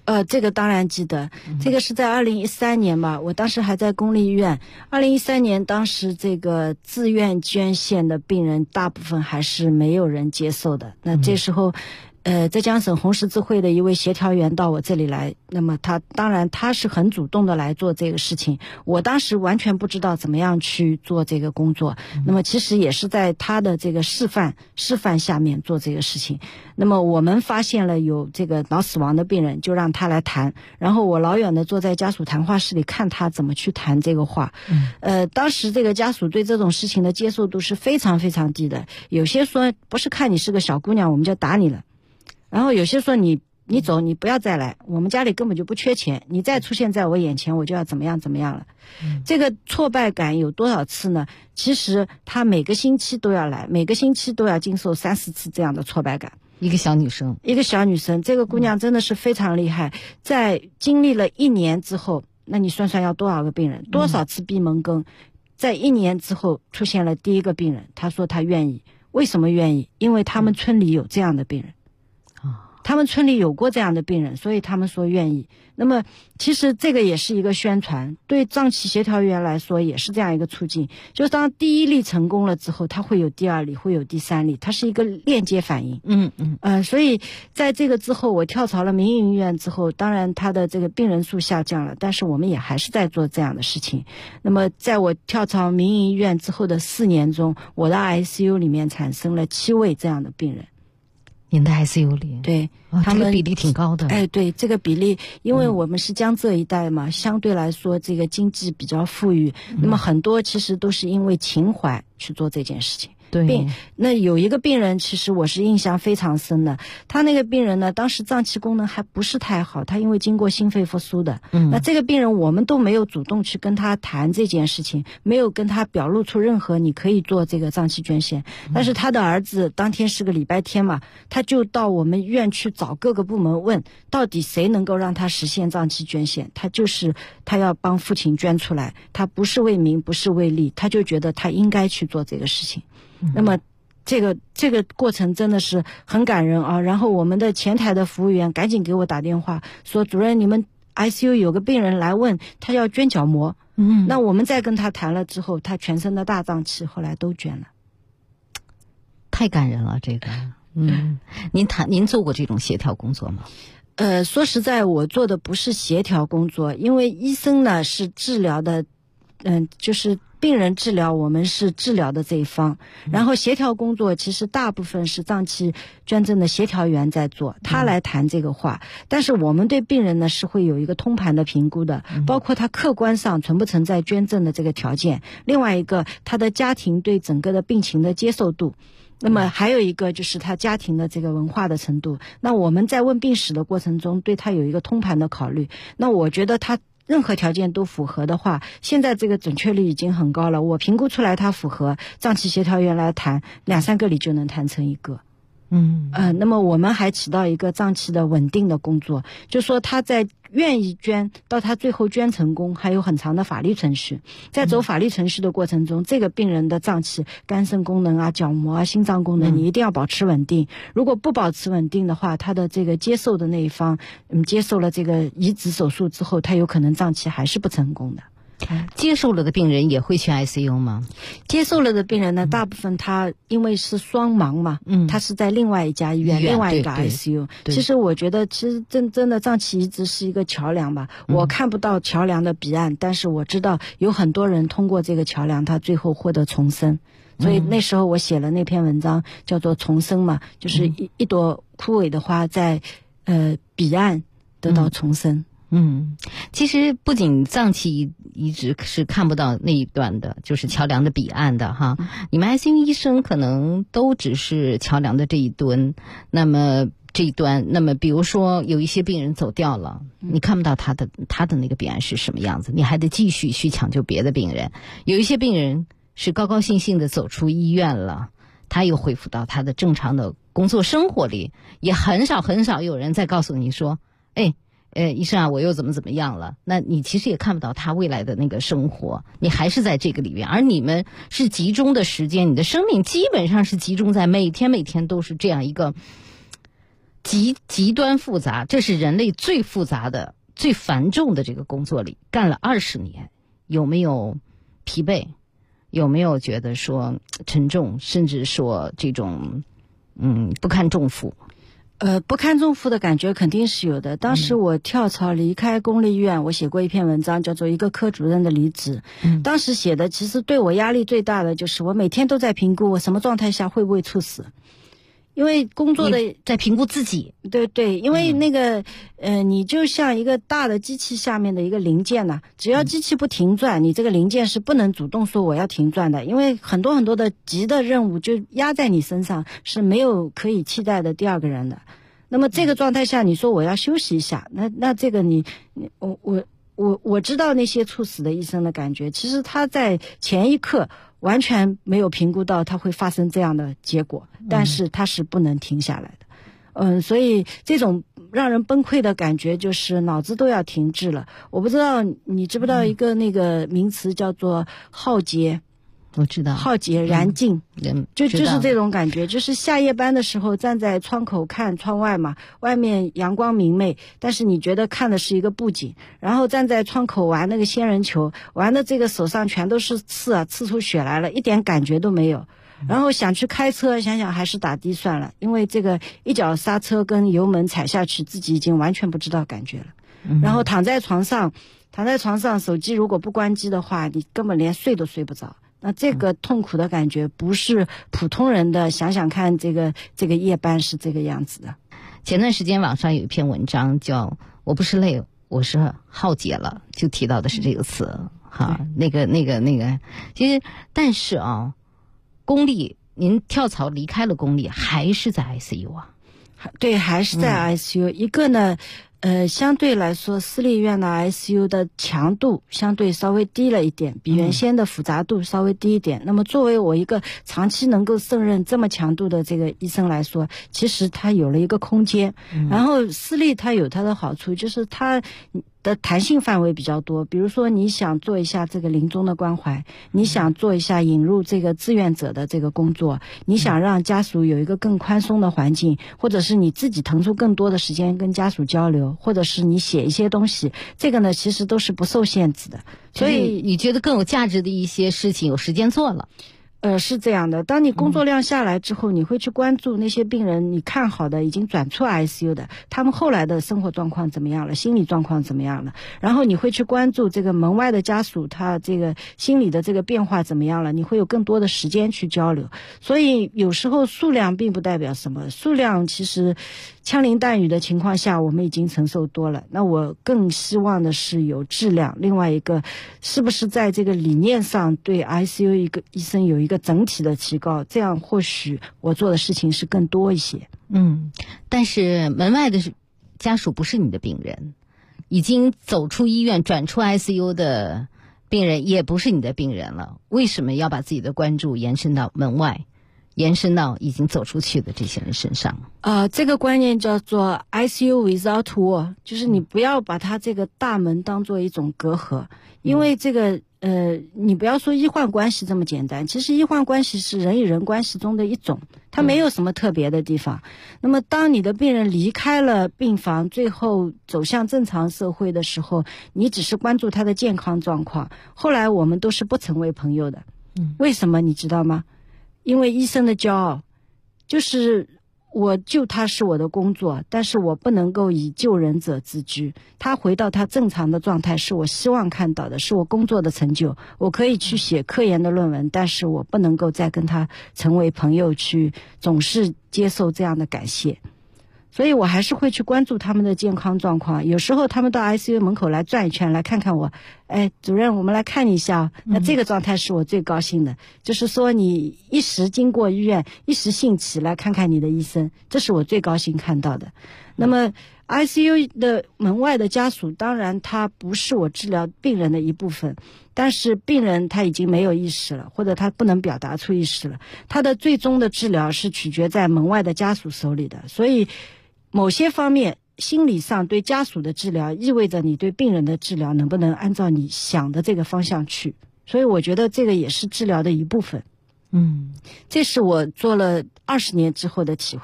这个当然记得，这个是在2013年吧，我当时还在公立医院。2013年，当时这个自愿捐献的病人大部分还是没有人接受的。那这时候，浙江省红十字会的一位协调员到我这里来，那么他是很主动的来做这个事情。我当时完全不知道怎么样去做这个工作，那么其实也是在他的这个示范下面做这个事情。那么我们发现了有这个脑死亡的病人，就让他来谈，然后我老远的坐在家属谈话室里看他怎么去谈这个话。当时这个家属对这种事情的接受度是非常非常低的，有些说不是看你是个小姑娘我们就打你了，然后有些说你走，你不要再来，我们家里根本就不缺钱，你再出现在我眼前我就要怎么样了。这个挫败感有多少次呢？其实他每个星期都要来，每个星期都要经受30次这样的挫败感。 一个小女生， 这个姑娘真的是非常厉害。在经历了1年之后，那你算算要多少个病人，多少次闭门羹，在1年之后出现了第一个病人，她说她愿意。为什么愿意？因为他们村里有这样的病人，他们村里有过这样的病人，所以他们说愿意。那么其实这个也是一个宣传，对脏器协调员来说也是这样一个促进，就是当第一例成功了之后，它会有第2例，会有第3例，它是一个链接反应。所以在这个之后，我跳槽了民营医院之后，当然它的这个病人数下降了，但是我们也还是在做这样的事情。那么在我跳槽民营医院之后的4年中，我的 ICU 里面产生了7位这样的病人。 您的 ICU 里， 对， 他们这个比例挺高的。 对，这个比例，因为我们是江浙一带嘛，相对来说这个经济比较富裕，那么很多其实都是因为情怀去做这件事情。 对， 那有一个病人，其实我是印象非常深的。他那个病人呢，当时脏器功能还不是太好，他因为经过心肺复苏的。那这个病人我们都没有主动去跟他谈这件事情，没有跟他表露出任何你可以做这个脏器捐献。但是他的儿子当天是个礼拜天嘛，他就到我们院去找各个部门问，到底谁能够让他实现脏器捐献。他要帮父亲捐出来，他不是为名不是为利，他就觉得他应该去做这个事情。那么这个过程真的是很感人啊！然后我们的前台的服务员赶紧给我打电话说，主任，你们 ICU 有个病人来问，他要捐角膜。那我们再跟他谈了之后，他全身的大脏器后来都捐了。 太感人了，这个。您做过这种协调工作吗？ 说实在，我做的不是协调工作，因为医生呢是治疗的，就是病人治疗，我们是治疗的这一方。然后协调工作其实大部分是脏器捐赠的协调员在做，他来谈这个话。但是我们对病人呢是会有一个通盘的评估的，包括他客观上存不存在捐赠的这个条件，另外一个他的家庭对整个的病情的接受度。那么还有一个就是他家庭的这个文化的程度。那我们在问病史的过程中，对他有一个通盘的考虑。那我觉得他任何条件都符合的话，现在这个准确率已经很高了。我评估出来他符合，脏器协调员来谈，2-3个里就能谈成一个。那么我们还起到一个脏器的稳定的工作，就说他在愿意捐到他最后捐成功还有很长的法律程序。在走法律程序的过程中，这个病人的脏器肝肾功能啊、角膜啊、心脏功能你一定要保持稳定。如果不保持稳定的话，他的这个接受的那一方接受了这个移植手术之后，他有可能脏器还是不成功的。 接受了的病人也会去 ICU 吗？ 接受了的病人呢，大部分他因为是双盲嘛，他是在另外一家医院另外一个 ICU。其实我觉得，其实真的脏器移植是一个桥梁吧。我看不到桥梁的彼岸，但是我知道有很多人通过这个桥梁，他最后获得重生。所以那时候我写了那篇文章，叫做《重生》嘛，就是一朵枯萎的花在彼岸得到重生。 其实不仅脏器移植是看不到那一段的，就是桥梁的彼岸的哈。你们 ICU 医生可能都只是桥梁的这一端，那么这一端，那么比如说有一些病人走掉了，你看不到他的那个彼岸是什么样子，你还得继续去抢救别的病人。有一些病人是高高兴兴的走出医院了，他又恢复到他的正常的工作生活里，也很少有人再告诉你说，医生啊，我又怎么样了？那你其实也看不到他未来的那个生活，你还是在这个里面。而你们是集中的时间，你的生命基本上是集中在每天都是这样一个极端复杂，这是人类最复杂的、最繁重的这个工作里干了20年，有没有疲惫？有没有觉得说沉重，甚至说这种不堪重负？ 不堪重负的感觉肯定是有的。当时我跳槽离开公立医院，我写过一篇文章，叫做《一个科主任的离职》。当时写的其实对我压力最大的就是我每天都在评估我什么状态下会不会猝死。因为工作的在评估自己， 对，因为那个你就像一个大的机器下面的一个零件呢，只要机器不停转，你这个零件是不能主动说我要停转的，因为很多的急的任务就压在你身上，是没有可以替代的第二个人的。那么这个状态下，你说我要休息一下，那这个我知道那些猝死的医生的感觉，其实他在前一刻完全没有评估到他会发生这样的结果，但是他是不能停下来的。所以这种让人崩溃的感觉就是脑子都要停滞了。我不知道你知不知道一个那个名词叫做浩劫。 我知道， 浩劫燃尽，就是这种感觉。就是下夜班的时候站在窗口看窗外嘛，外面阳光明媚，但是你觉得看的是一个布景，然后站在窗口玩那个仙人球，玩的这个手上全都是刺出血来了，一点感觉都没有。然后想去开车，想想还是打的算了，因为这个一脚刹车跟油门踩下去，自己已经完全不知道感觉了。然后躺在床上，手机如果不关机的话，你根本连睡都睡不着。那这个痛苦的感觉不是普通人的，想想看，这个夜班是这个样子的。 前段时间网上有一篇文章叫“我不是累，我是浩劫了”，就提到的是这个词哈。那个，其实但是啊，公立您跳槽离开了公立，还是在 ICU 啊？ 对，还是在 ICU。一个呢。相对来说，私立医院的 ICU 的强度相对稍微低了一点，比原先的复杂度稍微低一点。那么作为我一个长期能够胜任这么强度的这个医生来说，其实它有了一个空间。然后私立它有它的好处，就是它的弹性范围比较多。比如说你想做一下这个临终的关怀，你想做一下引入这个志愿者的这个工作，你想让家属有一个更宽松的环境，或者是你自己腾出更多的时间跟家属交流，或者是你写一些东西，这个呢其实都是不受限制的。 所以你觉得更有价值的一些事情有时间做了。 是这样的，当你工作量下来之后，你会去关注那些病人你看好的已经转出 ICU 的，他们后来的生活状况怎么样了，心理状况怎么样了，然后你会去关注这个门外的家属他这个心理的这个变化怎么样了，你会有更多的时间去交流。所以有时候数量并不代表什么，数量其实枪林弹雨的情况下我们已经承受多了，那我更希望的是有质量。另外一个是不是在这个理念上对 ICU 一个医生有一个整体的提高，这样或许我做的事情是更多一些。 但是门外的家属不是你的病人，已经走出医院转出 ICU 的病人也不是你的病人了，为什么要把自己的关注延伸到门外，延伸到已经走出去的这些人身上？ 这个观念叫做 ICU without wall， 就是你不要把它这个大门当做一种隔阂，因为这个你不要说医患关系这么简单，其实医患关系是人与人关系中的一种，它没有什么特别的地方。那么当你的病人离开了病房，最后走向正常社会的时候，你只是关注他的健康状况，后来我们都是不成为朋友的。为什么你知道吗？因为医生的骄傲就是我救他是我的工作，但是我不能够以救人者自居，他回到他正常的状态是我希望看到的，是我工作的成就。我可以去写科研的论文，但是我不能够再跟他成为朋友，去总是接受这样的感谢。所以我还是会去关注他们的健康状况，有时候他们到 ICU 门口来转一圈，来看看我，主任我们来看你一下。那这个状态是我最高兴的，就是说你一时经过医院，一时兴起来看看你的医生，这是我最高兴看到的。那么 ICU 的门外的家属，当然他不是我治疗病人的一部分，但是病人他已经没有意识了，或者他不能表达出意识了，他的最终的治疗是取决在门外的家属手里的。所以某些方面心理上对家属的治疗，意味着你对病人的治疗能不能按照你想的这个方向去，所以我觉得这个也是治疗的一部分。这是我做了20年之后的体会。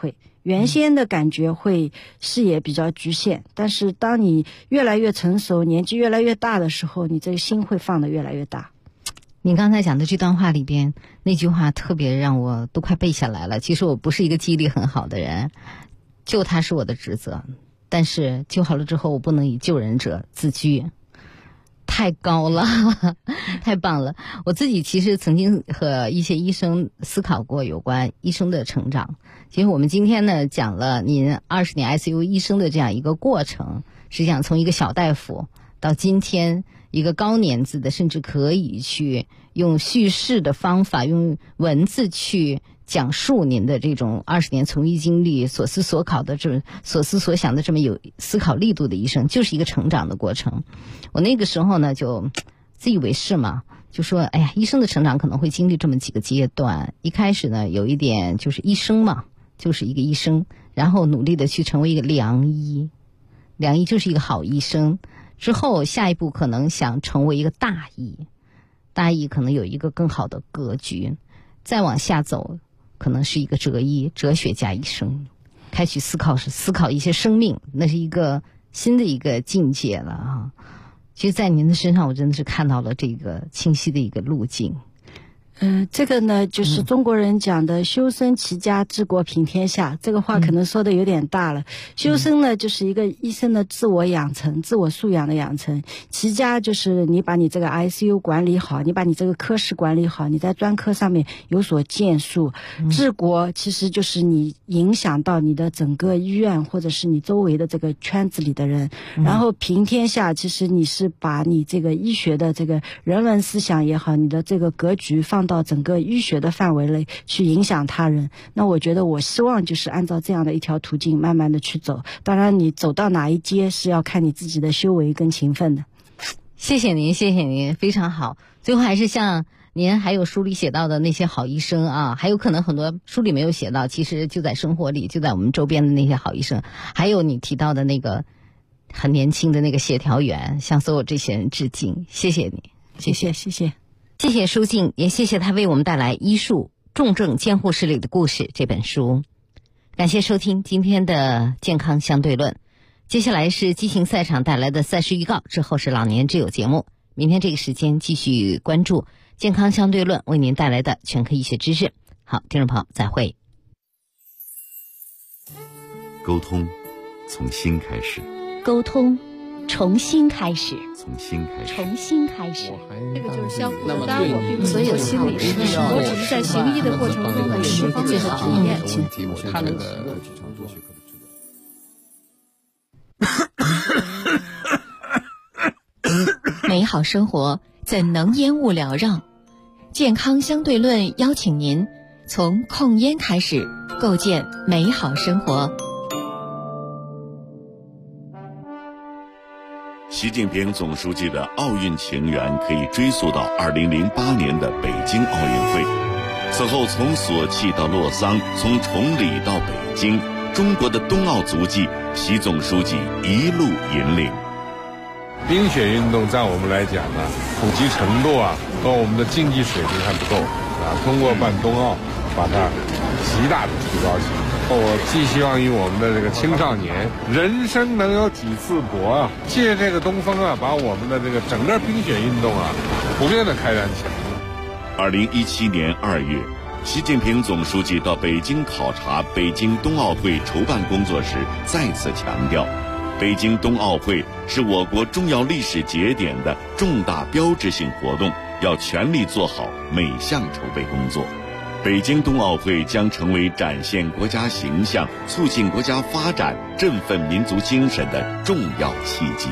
原先的感觉会视野比较局限，但是当你越来越成熟，年纪越来越大的时候，你这个心会放得越来越大。 你刚才讲的这段话里边那句话特别让我都快背下来了。其实我不是一个记忆力很好的人，救他是我的职责，但是救好了之后我不能以救人者自居。太高了太棒了。我自己其实曾经和一些医生思考过有关医生的成长。其实我们今天呢讲了您20年 ICU 医生的这样一个过程，实际上从一个小大夫到今天一个高年资的，甚至可以去用叙事的方法，用文字去讲述您的这种20年从医经历，所思所考的所思所想的这么有思考力度的医生，就是一个成长的过程。我那个时候呢就自以为是嘛，就说哎呀，医生的成长可能会经历这么几个阶段。一开始呢有一点就是医生嘛，就是一个医生，然后努力的去成为一个良医，良医就是一个好医生。之后下一步可能想成为一个大医，大医可能有一个更好的格局，再往下走可能是一个哲医，哲学家医生，开始思考一些生命，那是一个新的一个境界了啊。其实在您的身上我真的是看到了这个清晰的一个路径。 这个呢就是中国人讲的修身齐家治国平天下，这个话可能说的有点大了。修身呢就是一个医生的自我养成，自我素养的养成。齐家就是你把你这个 ICU 管理好，你把你这个科室管理好，你在专科上面有所建树。治国其实就是你影响到你的整个医院或者是你周围的这个圈子里的人。然后平天下其实你是把你这个医学的这个人文思想也好，你的这个格局放到整个医学的范围内去影响他人。那我觉得我希望就是按照这样的一条途径慢慢的去走，当然你走到哪一阶是要看你自己的修为跟勤奋的。 谢谢您，谢谢您，非常好。最后还是像您还有书里写到的那些好医生啊，还有可能很多书里没有写到，其实就在生活里，就在我们周边的那些好医生，还有你提到的那个很年轻的那个协调员，向所有这些人致敬。谢谢你， 谢谢谢谢谢谢舒静，也谢谢他为我们带来《医术重症监护室里的故事》这本书。感谢收听今天的健康相对论。接下来是激情赛场带来的赛事预告，之后是老年之友节目。明天这个时间继续关注健康相对论为您带来的全科医学知识。好，听众朋友再会。 沟通从心开始， 沟通重新开始， 从心开始， 重新开始。 这个就是相互的，当然我并不是有心理师，我只是在行医的过程中有十方面的体验。 他那个美好生活怎能烟雾缭绕？健康相对论邀请您从控烟开始，构建美好生活。 习近平总书记的奥运情缘可以追溯到2008年的北京奥运会。此后从索契到洛桑，从崇礼到北京，中国的冬奥足迹，习总书记一路引领。 冰雪运动在我们来讲呢，普及程度和我们的竞技水平还不够通过办冬奥把它极大的提高起来。我寄希望于我们的这个青少年，人生能有几次搏借这个东风把我们的这个整个冰雪运动普遍的开展起来。 2017年2月，习近平总书记到北京考察北京冬奥会筹办工作时，再次强调，北京冬奥会是我国重要历史节点的重大标志性活动，要全力做好每项筹备工作。北京冬奥会将成为展现国家形象、促进国家发展、振奋民族精神的重要契机。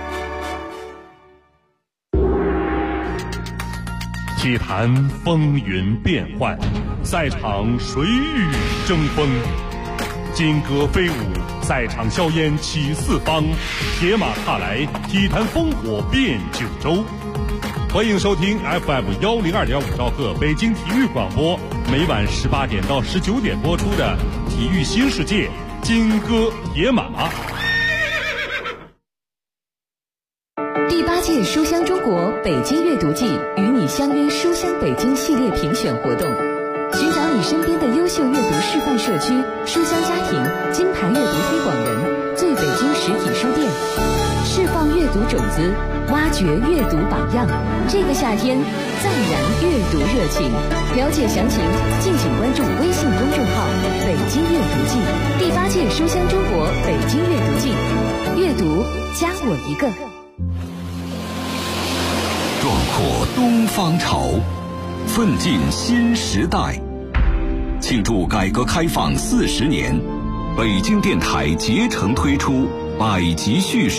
体坛风云变幻，赛场谁与争锋？金戈飞舞，赛场硝烟起四方，铁马踏来，体坛烽火遍九州。欢迎收听 FM102.5兆赫北京体育广播，每晚18点到19点播出的《体育新世界》金戈铁马。 第8届书香中国北京阅读季与你相约书香北京系列评选活动，寻找你你身边的优秀阅读示范社区、书香家庭、金牌阅读推广人、最北京实体书店，释放阅读种子，挖掘阅读榜样。这个夏天，再燃阅读热情。了解详情，敬请关注微信公众号“北京阅读季”第8届书香中国北京阅读季，阅读加我一个。 壮阔东方潮，奋进新时代。庆祝改革开放40年，北京电台竭诚推出百集叙事